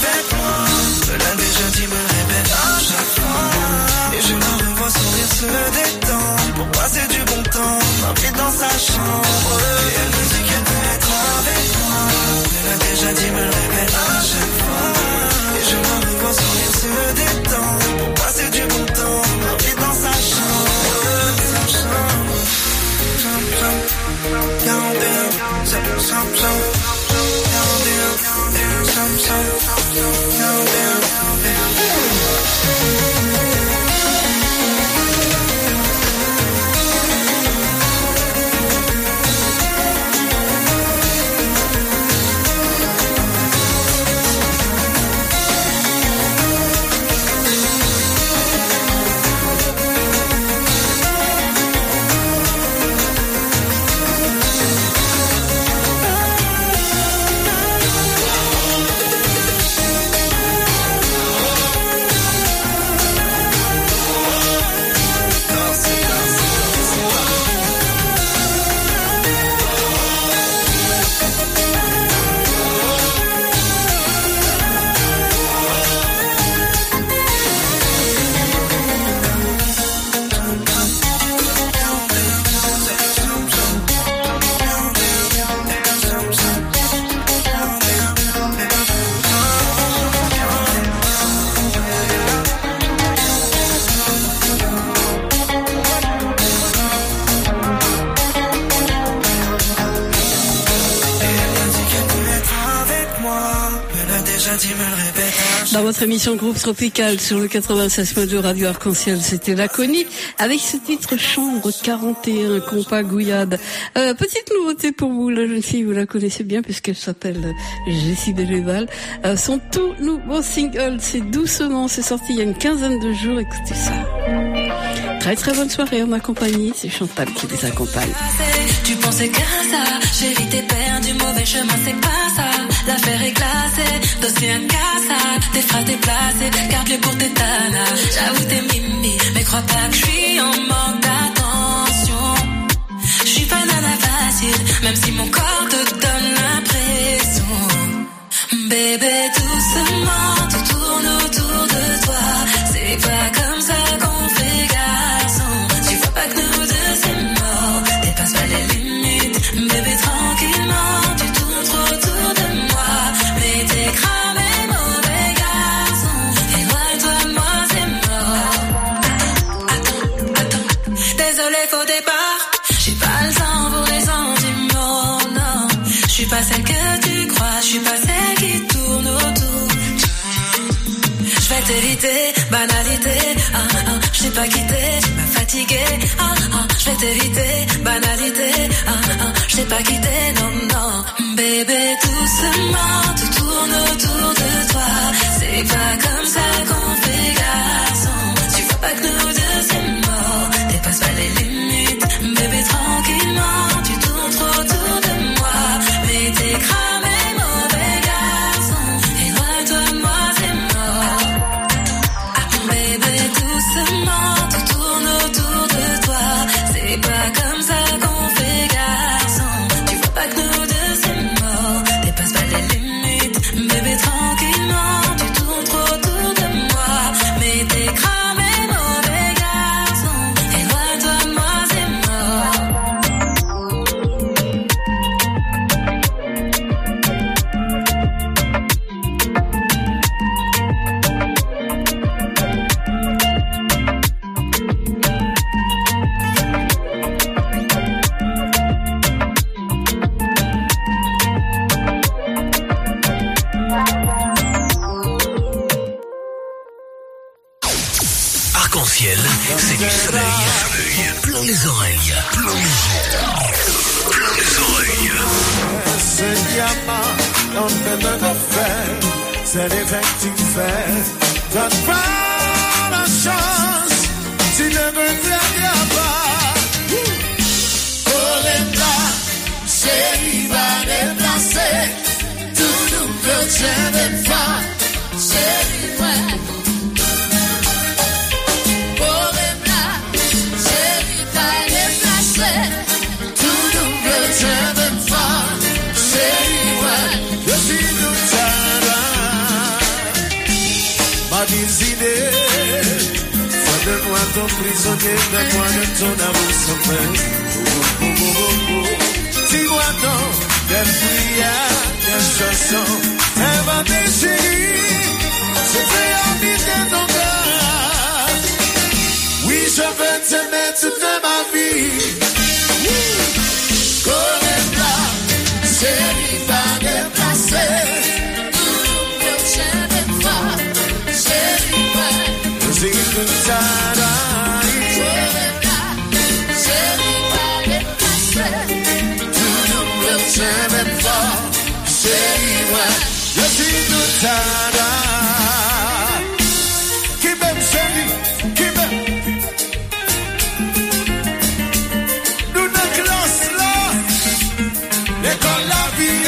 Dans votre émission Groupe Tropical sur le 96.2 Radio Arc-en-Ciel, c'était Laconie avec ce titre Chambre 41, compas Gouillade. Petite nouveauté pour vous, la jeune fille, vous la connaissez bien puisqu'elle s'appelle Jessie Béléval. Son tout nouveau single, c'est Doucement, c'est sorti il y a une quinzaine de jours, écoutez ça. Très très bonne soirée en ma compagnie, c'est Chantal qui les accompagne. Tu pensais qu'à ça, chérie t'es perdu, mauvais chemin c'est pas ça. L'affaire est classée, dossier un casa, tes phrases déplacées, garde-les pour tes talas. J'avoue t'es mimi, mais crois pas que je suis en manque d'attention. Je suis pas nana facile, même si mon corps te donne l'impression. Bébé doucement, tout tourne autour de toi. C'est pas comme ça qu'on fait garçon. Tu vois pas que nous deux c'est mort. Dépasse pas les limites, bébé tranquillement. Tu tournes trop autour de moi. Mais t'es cramé, mauvais garçon. Éloigne-toi de moi, c'est mort. Attends. Désolé, faux départ. J'ai pas le temps pour les sentiments, non. Je suis pas celle que tu crois, je suis pas celle qui tourne autour. Je vais t'éviter, banalité, je t'ai pas quitté, tu m'as fatigué, je vais t'éviter, banalité, je t'ai pas quitté, non. Bébé doucement, tout tourne autour de toi, c'est pas comme ça qu'on fait garçon. Tu vois pas que nous deux c'est mort, dépasse pas les limites, bébé tranquillement, tu tournes trop autour de moi, mais t'es cramé, mauvais garçon, éloigne-toi de moi, c'est mort. Bébé doucement, tout tourne autour de toi, c'est pas comme ça qu'on fait garçon. Tu vois pas que nous deux c'est mort, dépasse pas les limites, bébé tranquillement, tu tournes trop autour de moi, mais t'es cramé, mauvais garçon, éloigne-toi de moi, c'est mort. Arc-en-ciel, c'est du soleil, plein les oreilles, plein les oreilles. Ce diamant, on ne le fait, c'est l'effet que tu fais. Donne pas la chance, tu ne me tiens pas. Olenda, chérie, va déplacer, tout nous peut jamais pas, chérie, ouais. Olenda, chérie, va déplacer, tout nous peut jamais pas, chérie, ouais. Je suis tout ma désidée, fais de moi ton prisonnier, donne-moi de ton amour sans fin. Dis-moi donc, quelle prière, quelle chanson, inventée chérie, je fais habiter ton cœur. Oui, je veux t'aimer toute ma vie. Colenda, chérie, va déplacer. Je suis tout à qui m'aime chérie, qui m'aime. Nous ne classe là, l'école la vie.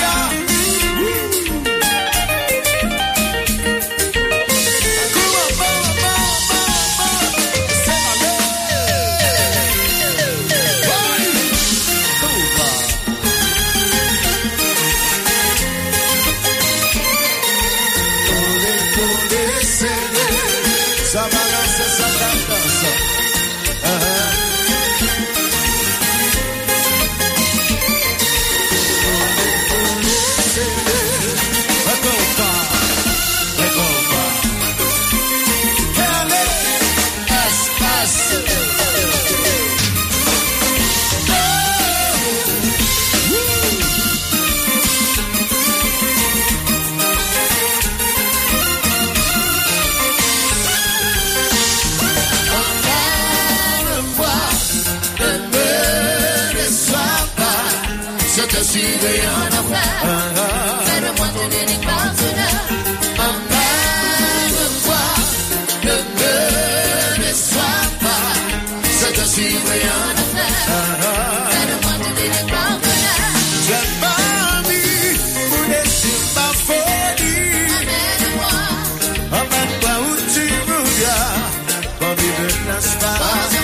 te suivrai en enfer. Fais de moi ton unique partenaire. Emmène-moi, ne me déçois pas. Je te suivrai en enfer. Fais de moi ton unique partenaire. J'ai pas envie pour laisser ma folie. Emmène-moi où tu voudras. Pour vivre l'espace.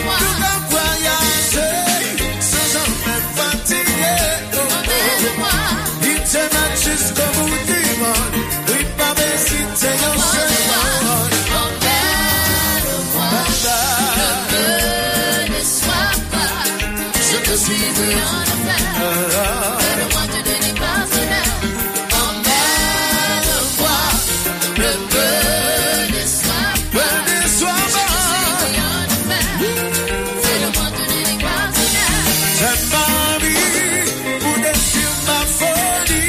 Jusqu'au bout du monde, oui, pas visiter your Seigneur. Emmène-moi, ne me déçois pas. Je te suivrai en enfer. Fais-le-moi te donner partenaire. Emmène-moi, ne me déçois pas. Je te suivrai en enfer. Fais-le-moi te donner partenaire. J'ai pas envie pour détruire ma folie.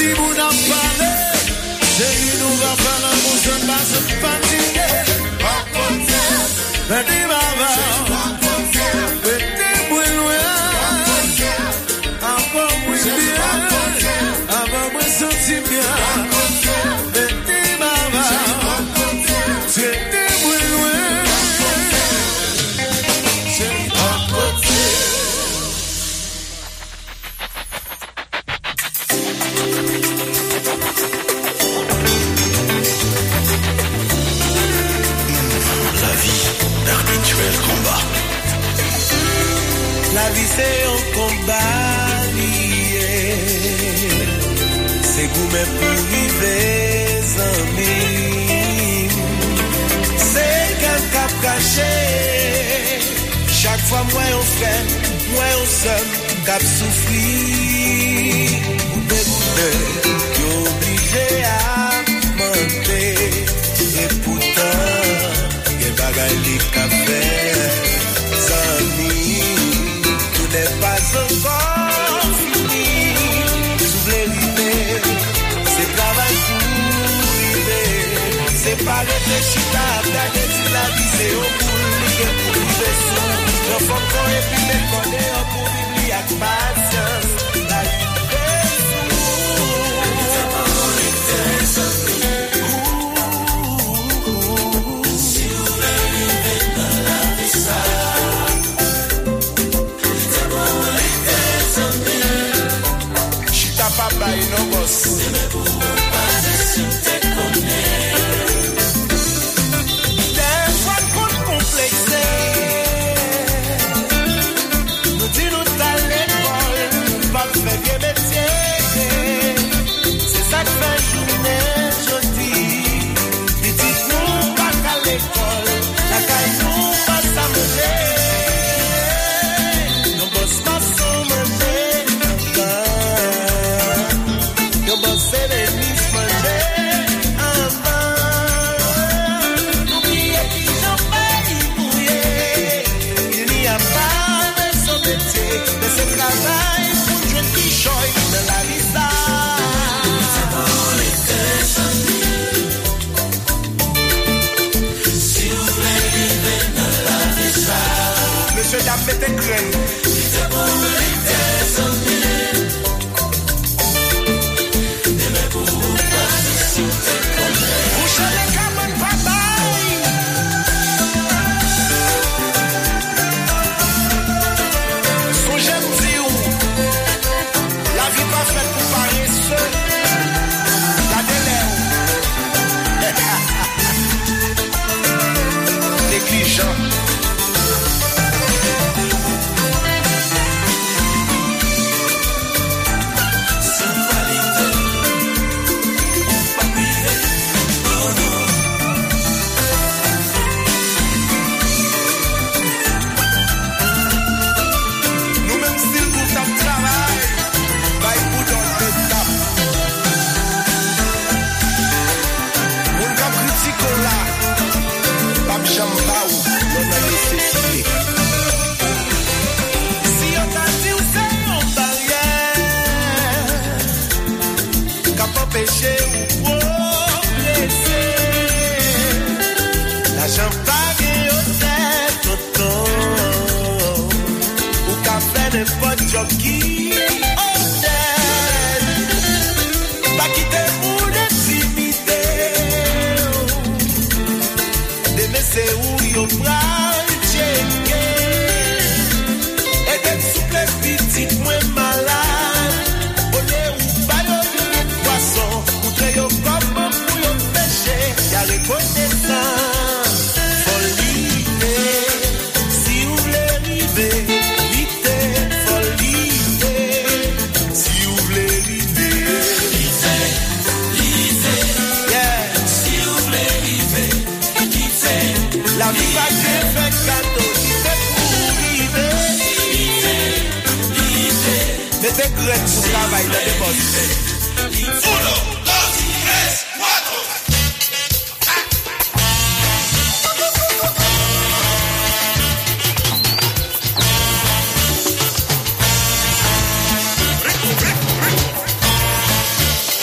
si vous n'en parlez, c'est qui nous va faire l'amour, je ne vais se fatiguer. Petit baba, petit bouillouin, avant moi bien, avant moi senti bien. Petit baba, petit bouillouin, c'est à côté. Combat. La vie c'est un combat lié. C'est gourmet pour vivre amis. C'est qu'un cap caché. Chaque fois moi on fait, moi on somme, cap souffrir. Goûter, obligé à monter. Et pourtant Bagali café, amis, tout n'est pas encore fini. Sous les rives, c'est travail pour river. C'est pas réfléchir à regarder si la vie c'est au bout, pour vivre sous. L'enfant qu'on est plus déconné, pour vivre avec patience. La vie est sous. Papa et nos boss. Des fois qu'on complexé, nous dit nous à l'école, pas faire bien métier. C'est ça que fait journée, je dis. Dites-nous pas qu'à l'école, la caille nous passe à manger. Nos boss passent au manger. C'est les mises manger en bas. N'oubliez qu'ils n'ont pas mouillé. Il n'y a pas de son métier, mais c'est travail pour une jeune qui choye de la lisa. Si vous voulez vivre dans la lisa, monsieur dame mettez crème. C'est pour les amis. Mettez graines pour travailler dans les bosses. 1, 2, 3, 4.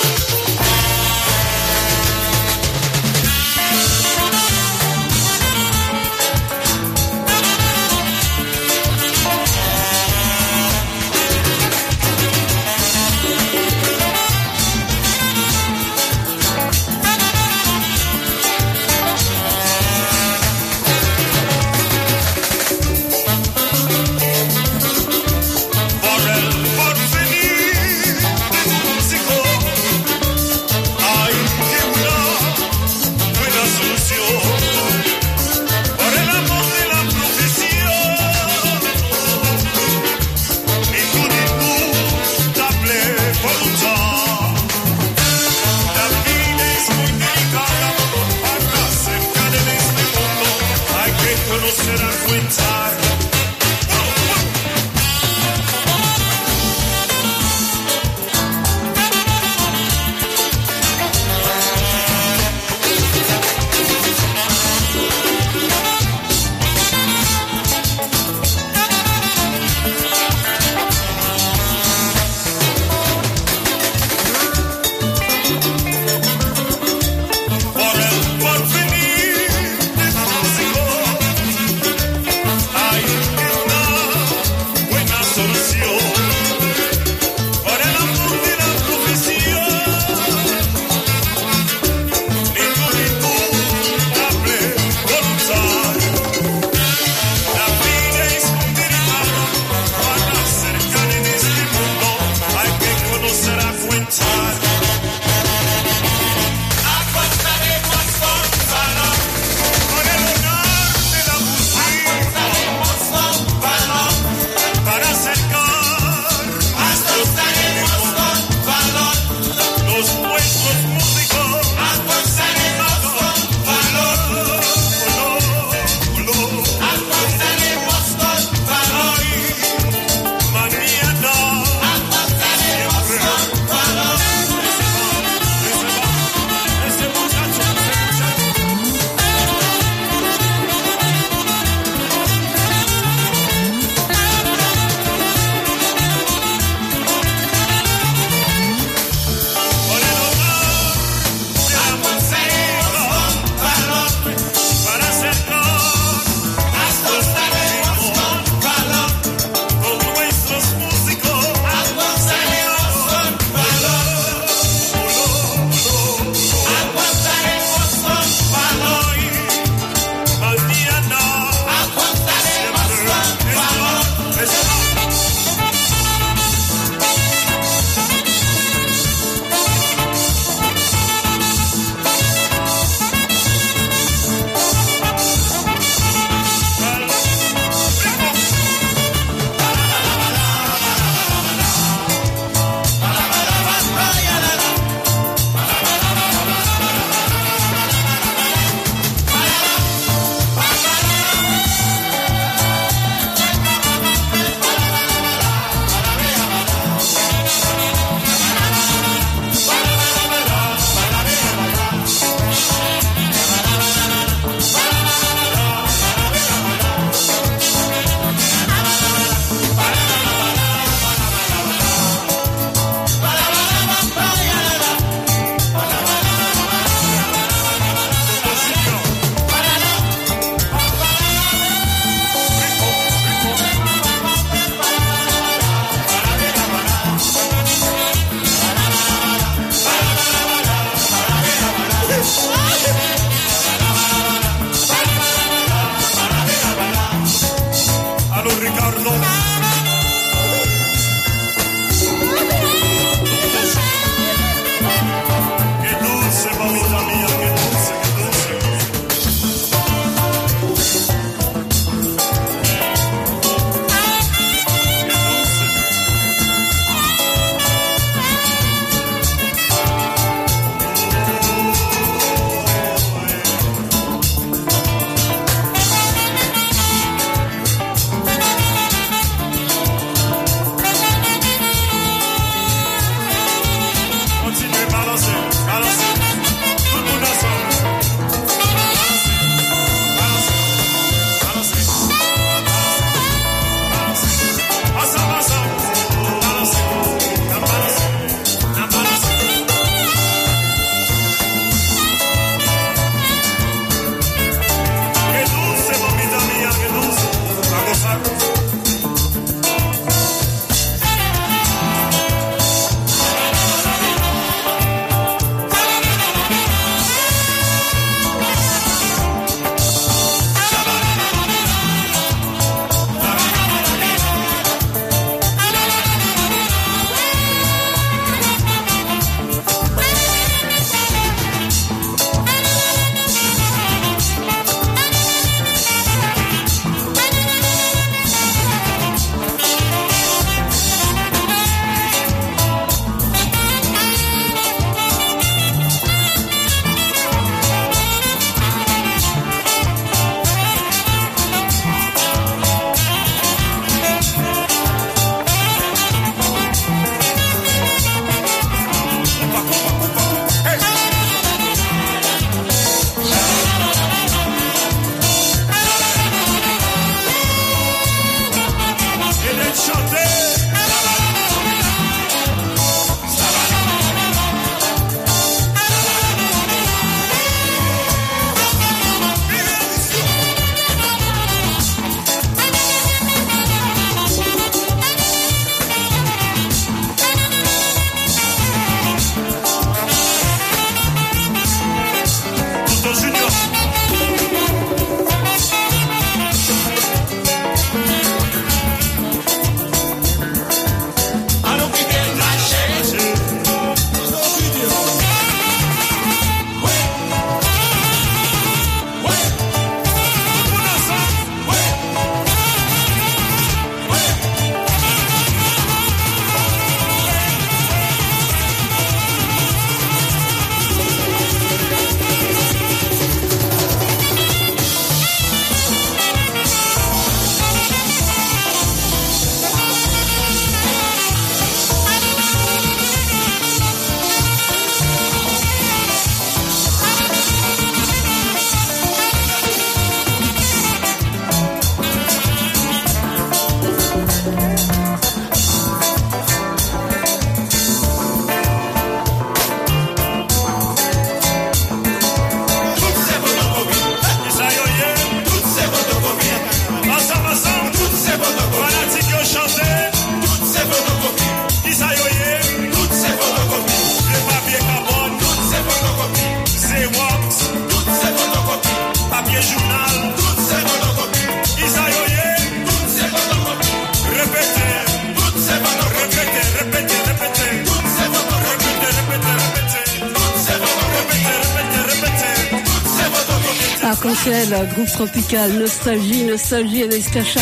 Arc-en-ciel, groupe tropical, nostalgie, nostalgie avec Skacha.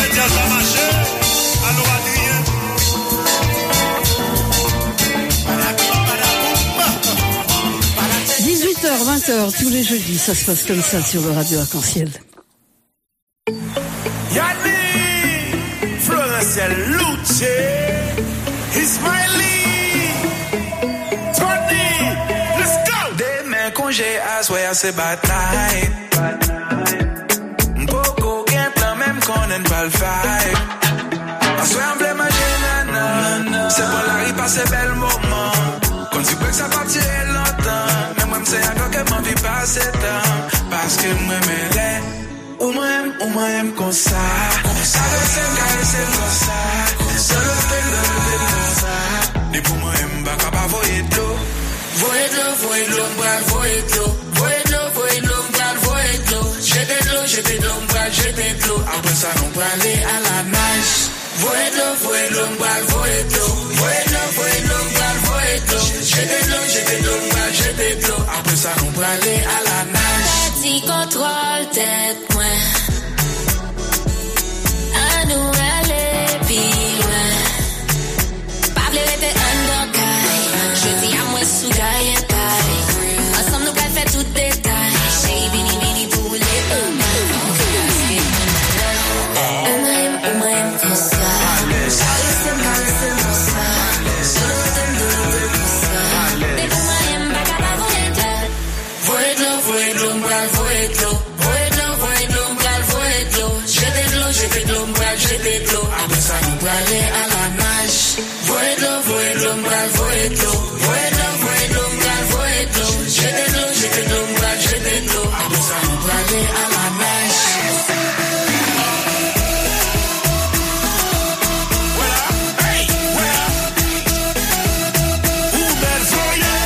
18h, 20h, tous les jeudis, ça se passe comme ça sur le radio Arc-en-ciel. Yanni, Florence Luce, Ismaili, Tony, let's go! Demain congé à soir c'est bataille. Beaucoup gain plan même qu'on n'aime pas le fight. À soir on veut manger nana, c'est pour la rue passer bel moment. Quand tu peux que ça partirait longtemps, mais moi c'est encore que ma vie passe temps. Parce que moi m'aime, ou moi aime comme ça. Ça veut se caresser comme ça. Ça le fait comme ça. Et pour moi aime pas capable voyer de l'eau. Voyer de l'eau, voyer de l'eau, voyer de l'eau. Voyer de l'eau, voyer de l'eau, voyer de l'eau. Jeter de l'eau, jeter de l'eau, jeter de l'eau. Après ça on peut aller à la nage. Voyer de l'eau, voyer de l'eau, voyer de l'eau. Voyer de l'eau, voyer de l'eau, voyer de l'eau. Jeter de l'eau, jeter de l'eau, jeter de l'eau. Après ça on peut aller à la nage. Petit contrôle tête moi. À nous aller plus loin. Pas blé rester under guy. Je dis à moi sous gaille et taille. Ensemble nous qu'à faire tout détail. Chez Bini Bini pour les Moi comme ça. Après ça nous peut aller à la nage. Voyer de l'eau, voyer de l'eau, voyer de l'eau. Voyer de l'eau, voyer de l'eau, voyer de l'eau. Jeter de l'eau, jeter de l'eau, jeter de l'eau. Après ça nous peut aller à la nage. Voilà, hey, voilà. Où belle voyer.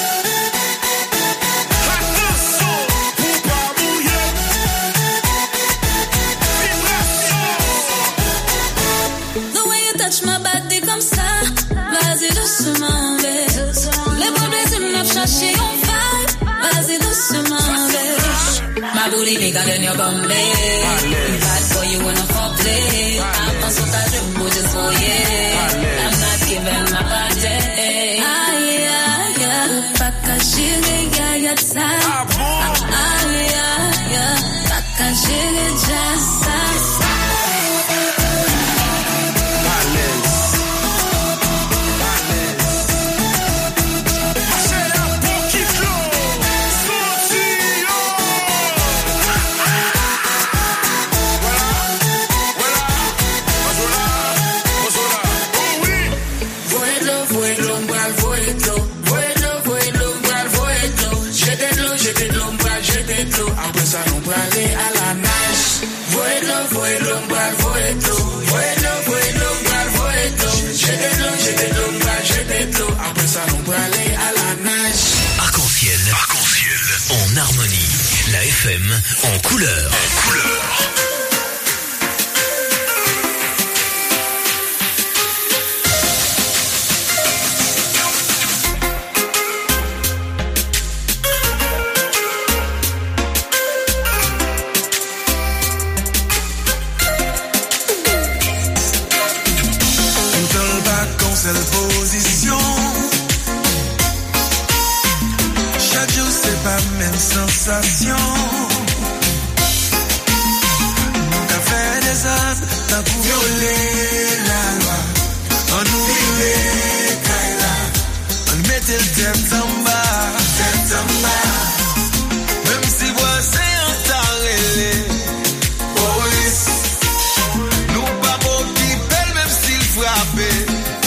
Attention, pour pas mouiller. The way you touch my body comme ça, vas-y doucement, babe. Les problèmes c'est m'en chercher on vibe, vas-y doucement, babe. My booty bigger than your bum, babe. Bad boy you wanna fuck play. I'm on so tired of just for yeah. I'm not giving my body. Paka shige ya ya sa. Paka shige ja sa. Après ça nous peut aller à la nage. Voyer de l'eau, voyer de l'eau, voyer de l'eau. Voyer de l'eau, voyer de l'eau, voyer de l'eau. Jeter de l'eau, jeter de l'eau, jeter de l'eau. Après ça nous peut aller à la nage. Arc-en-ciel, arc-en-ciel, en harmonie. La FM en couleur. En couleur. Seule position. Chaque jour c'est pas même sensation. T'as fait des hommes, t'as pour violer la loi. On nous vivait Kaila, on mettait le tête en bas, tête en bas. Même si voisin en t'arrêté, police, nous pas beau qui belle même s'il frappait.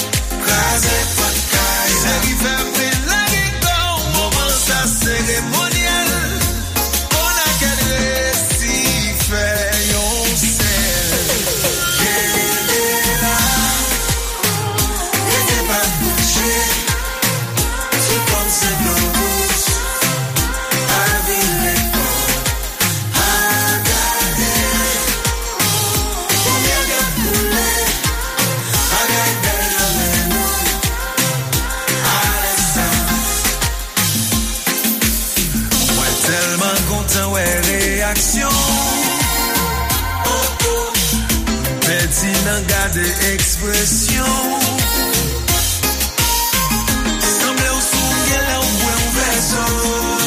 Cérémonial, on a qu'à récit fait yon sel. Qu'elle là, n'était pas bouché, tout comme c'est blanche, à vivre à garder, combien de poulets, à garder le menu, à l'essence. Tellement content ouais réaction. Petit langage d'expression. Semble au souvenir là où boit un verso.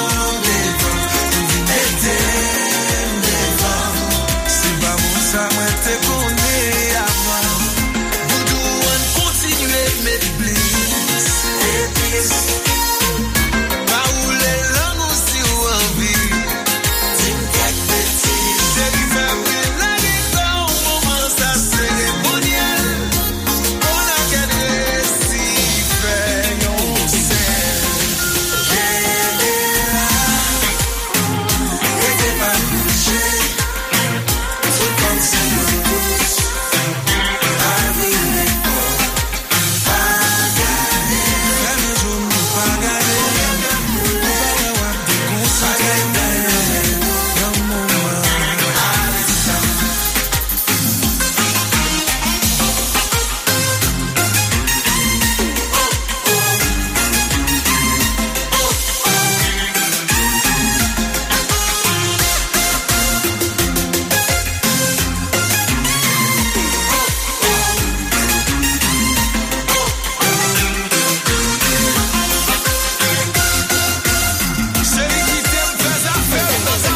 C'est pas bon ça, moi te connais avant. Nous devons continuer mes bliss. Et bliss. Pas où les langues aussi ou envie. Dis-moi quelque bêtise. C'est qui fait briller la guitare au moment ça cérémonial. On a gagné si fait yon sel. J'ai là. Et t'es pas couché. Tout comme c'est le pouce. La vie n'est pas. Pas gagné. Même un jour nous pas gagné. Nous pas avoir des conseils. Dans mon moment. Allez ça. Celui qui t'aime fais affaire.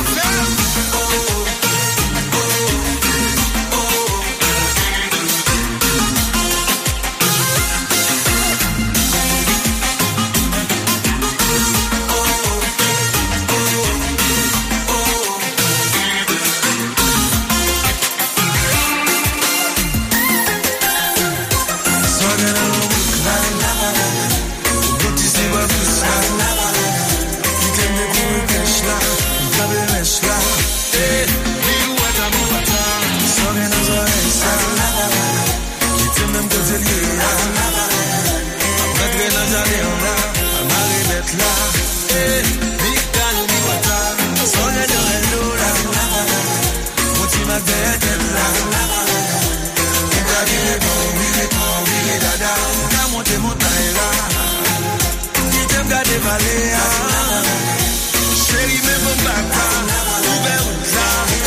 Chérie, même mon papa, ouvert ou là.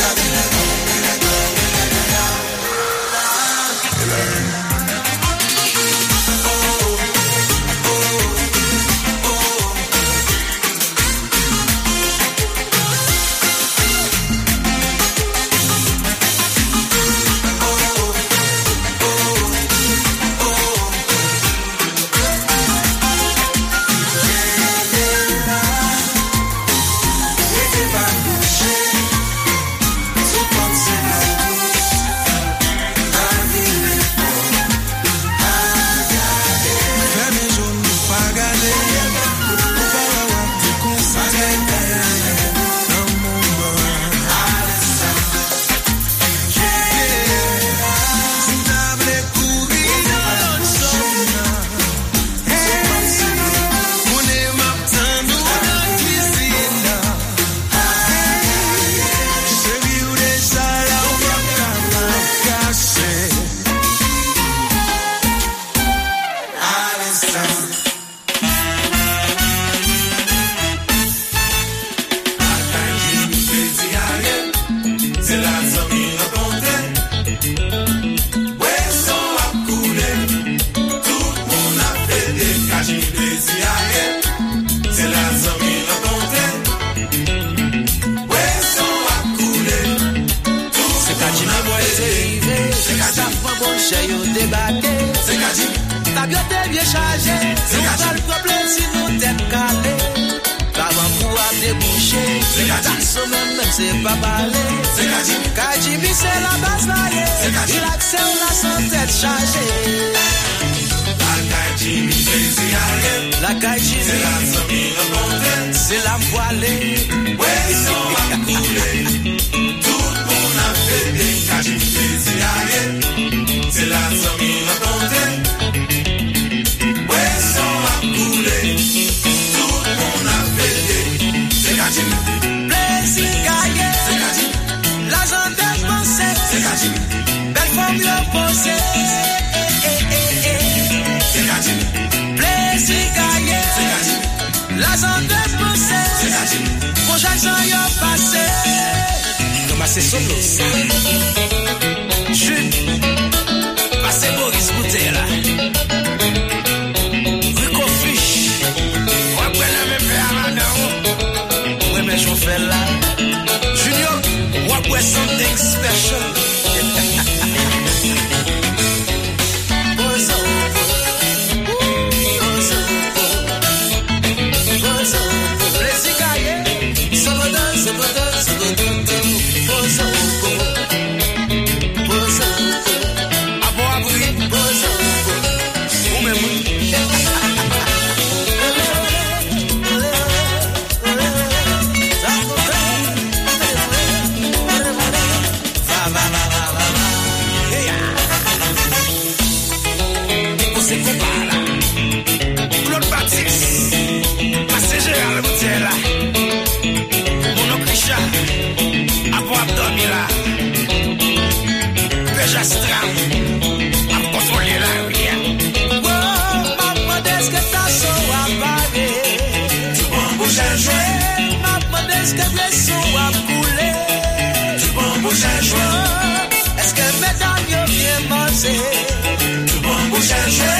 C'est pas balai. Kadjibi c'est la base variée. Il accès on a sans tête chargée. La Kadjibi c'est la famille rencontrée. C'est la voilée. Ouais, ils sont à couler. Tout le monde a fait des Kadjibi c'est la famille rencontrée. Ouais, ils sont à couler. Tout le monde a fait des Kadjibi. Belle femme bien posée. Plaisir gagné. La zone de pensée. Pour chaque jour, y'a passé. Solos. Jules, passez Boris Boutet là. Rico Fish, on va prendre même faire là dedans. Ouais, mais j'en fais là. Junior, on va prendre something special. Est-ce que mesdames yo bien mangé? Tout bon pour chercher.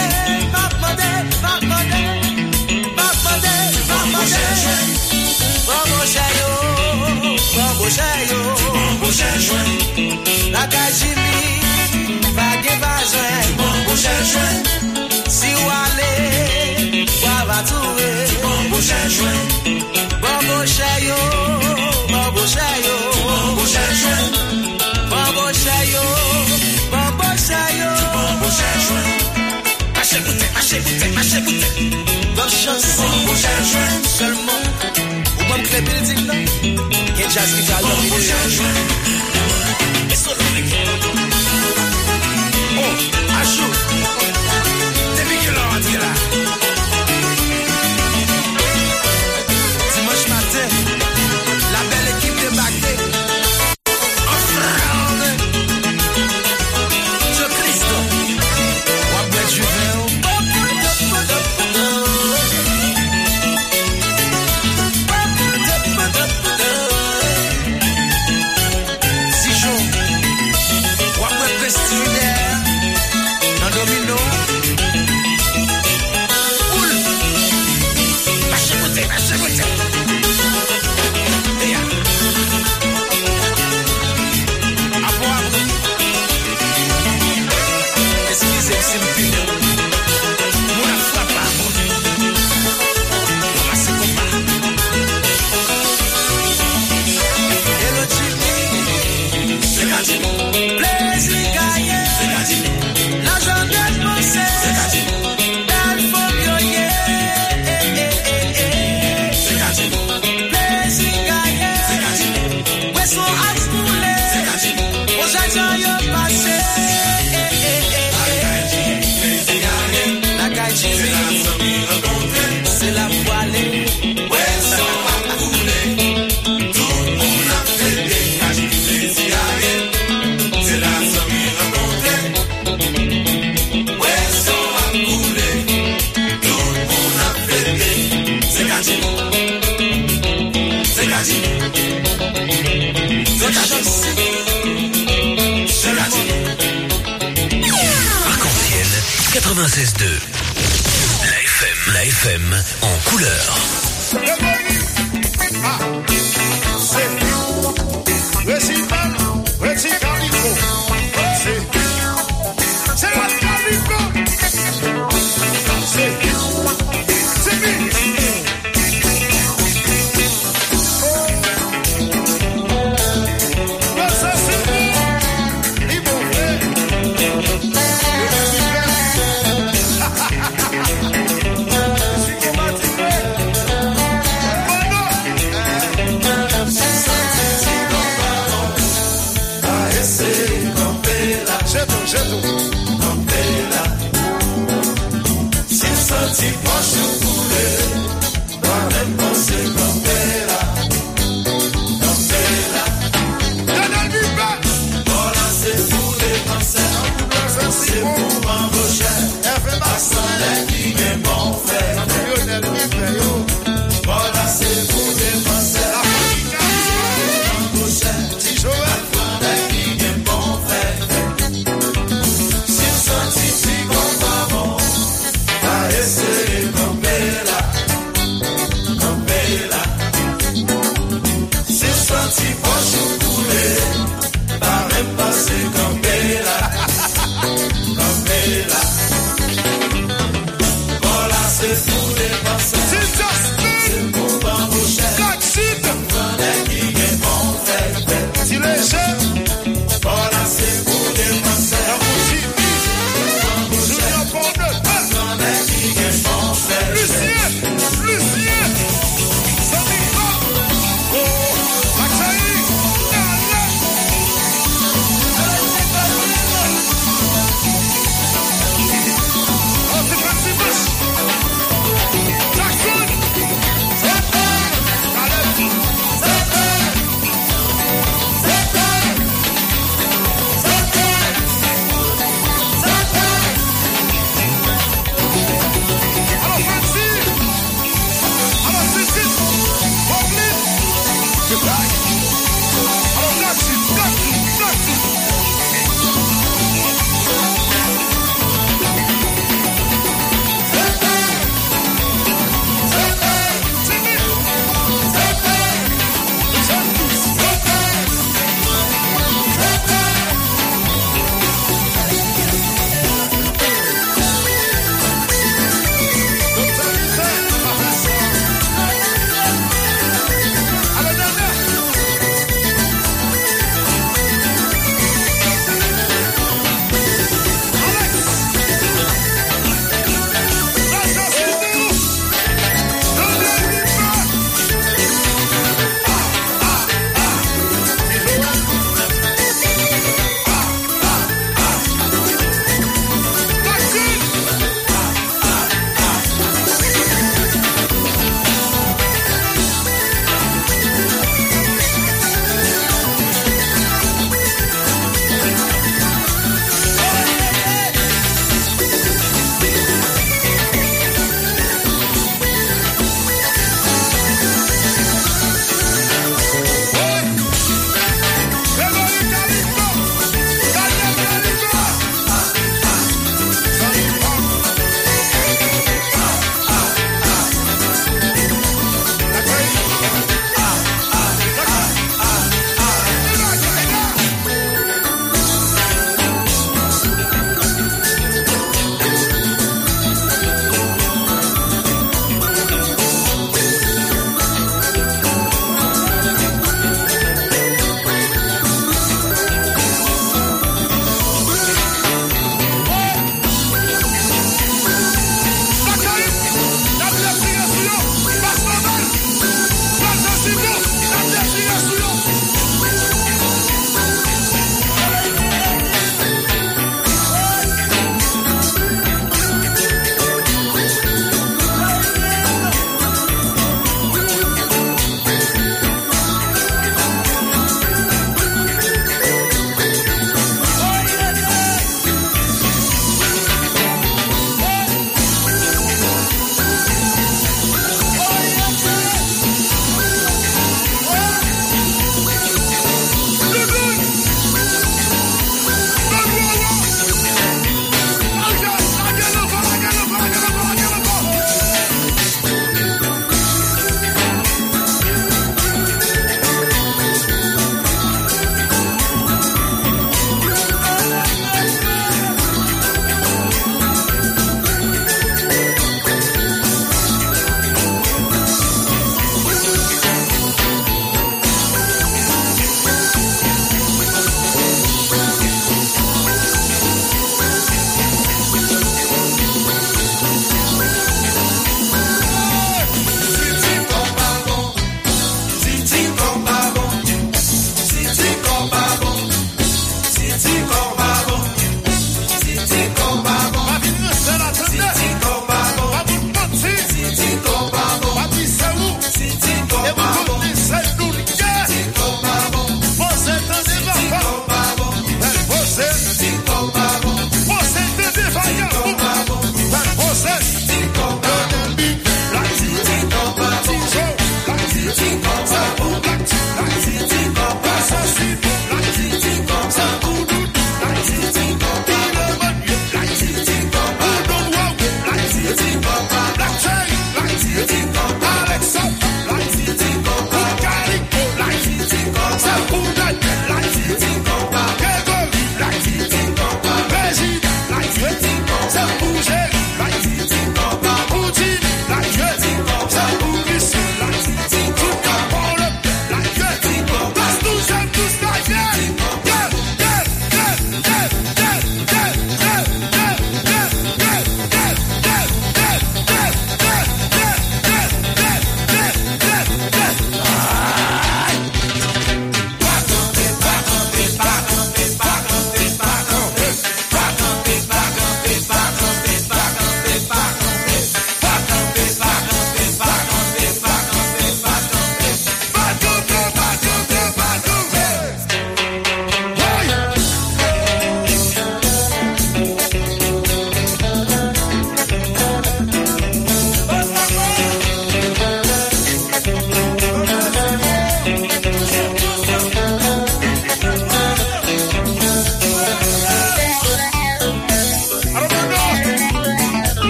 La Kajimi, pas de besoin. Bon pour chercher. Si ou aller, ou va trouver. Bon pour chercher. Bon pour chercher. Bon pour chercher. Bon pour chercher. Bon pour chercher. Bon pour chercher. Bon pour chercher. Mâchez goûter. Bonne chance. Bon pour chercher. Seulement, ou même que les buildings là. Y'a jazz qui va le bon chercher. Oh, Achou, depuis que l'on rentre là. Dimanche matin, la belle équipe de Bagdé. En fraude. Je Christo. Ou après Juvéo. Arc-en-ciel 96.2. La FM en couleur. Voilà, c'est pour dépenser.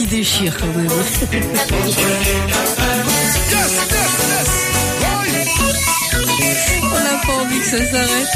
déchire quand même. On n'a pas envie que ça s'arrête.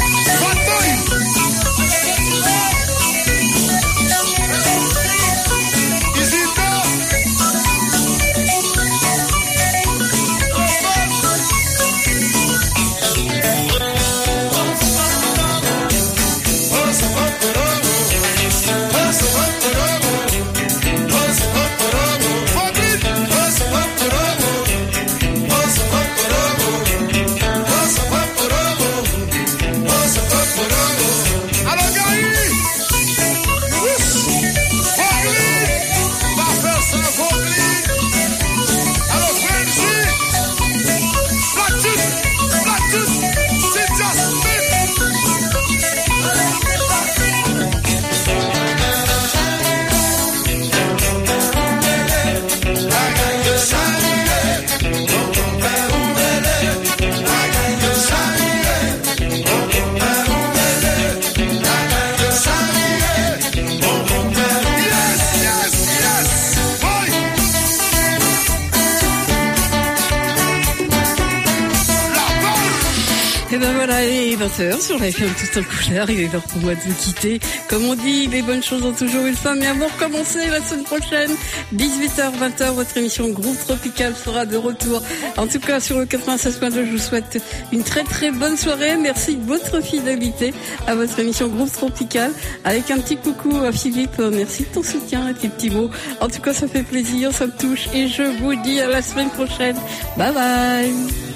Voilà, il est 20h sur la FM tout en couleur. Il est l'heure pour moi de vous quitter. Comme on dit, les bonnes choses ont toujours une fin, mais avant de recommencer la semaine prochaine, 18h, 20h, votre émission Groupe Tropical sera de retour. En tout cas, sur le 96.2, je vous souhaite une très très bonne soirée. Merci de votre fidélité à votre émission Groupe Tropical. Avec un petit coucou à Philippe, merci de ton soutien et tes petits mots. En tout cas, ça fait plaisir, ça me touche. Et je vous dis à la semaine prochaine. Bye bye.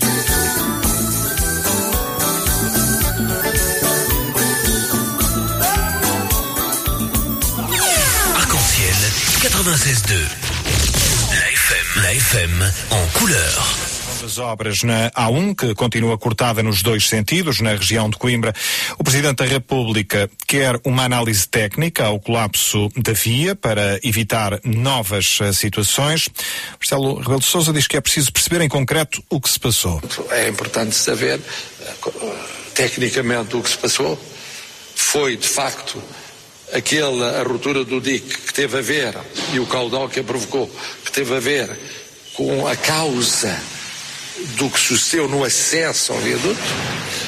Arc-en-ciel 96.2. La FM en couleur. Das obras na A1, que continua cortada nos dois sentidos, na região de Coimbra. O Presidente da República quer uma análise técnica ao colapso da via para evitar novas situações. Marcelo Rebelo de Sousa diz que é preciso perceber em concreto o que se passou. É importante saber tecnicamente o que se passou. Foi, de facto, a ruptura do dique que teve a ver, e o caudal que a provocou, que teve a ver com a causa do que sucedeu no acesso ao viaduto.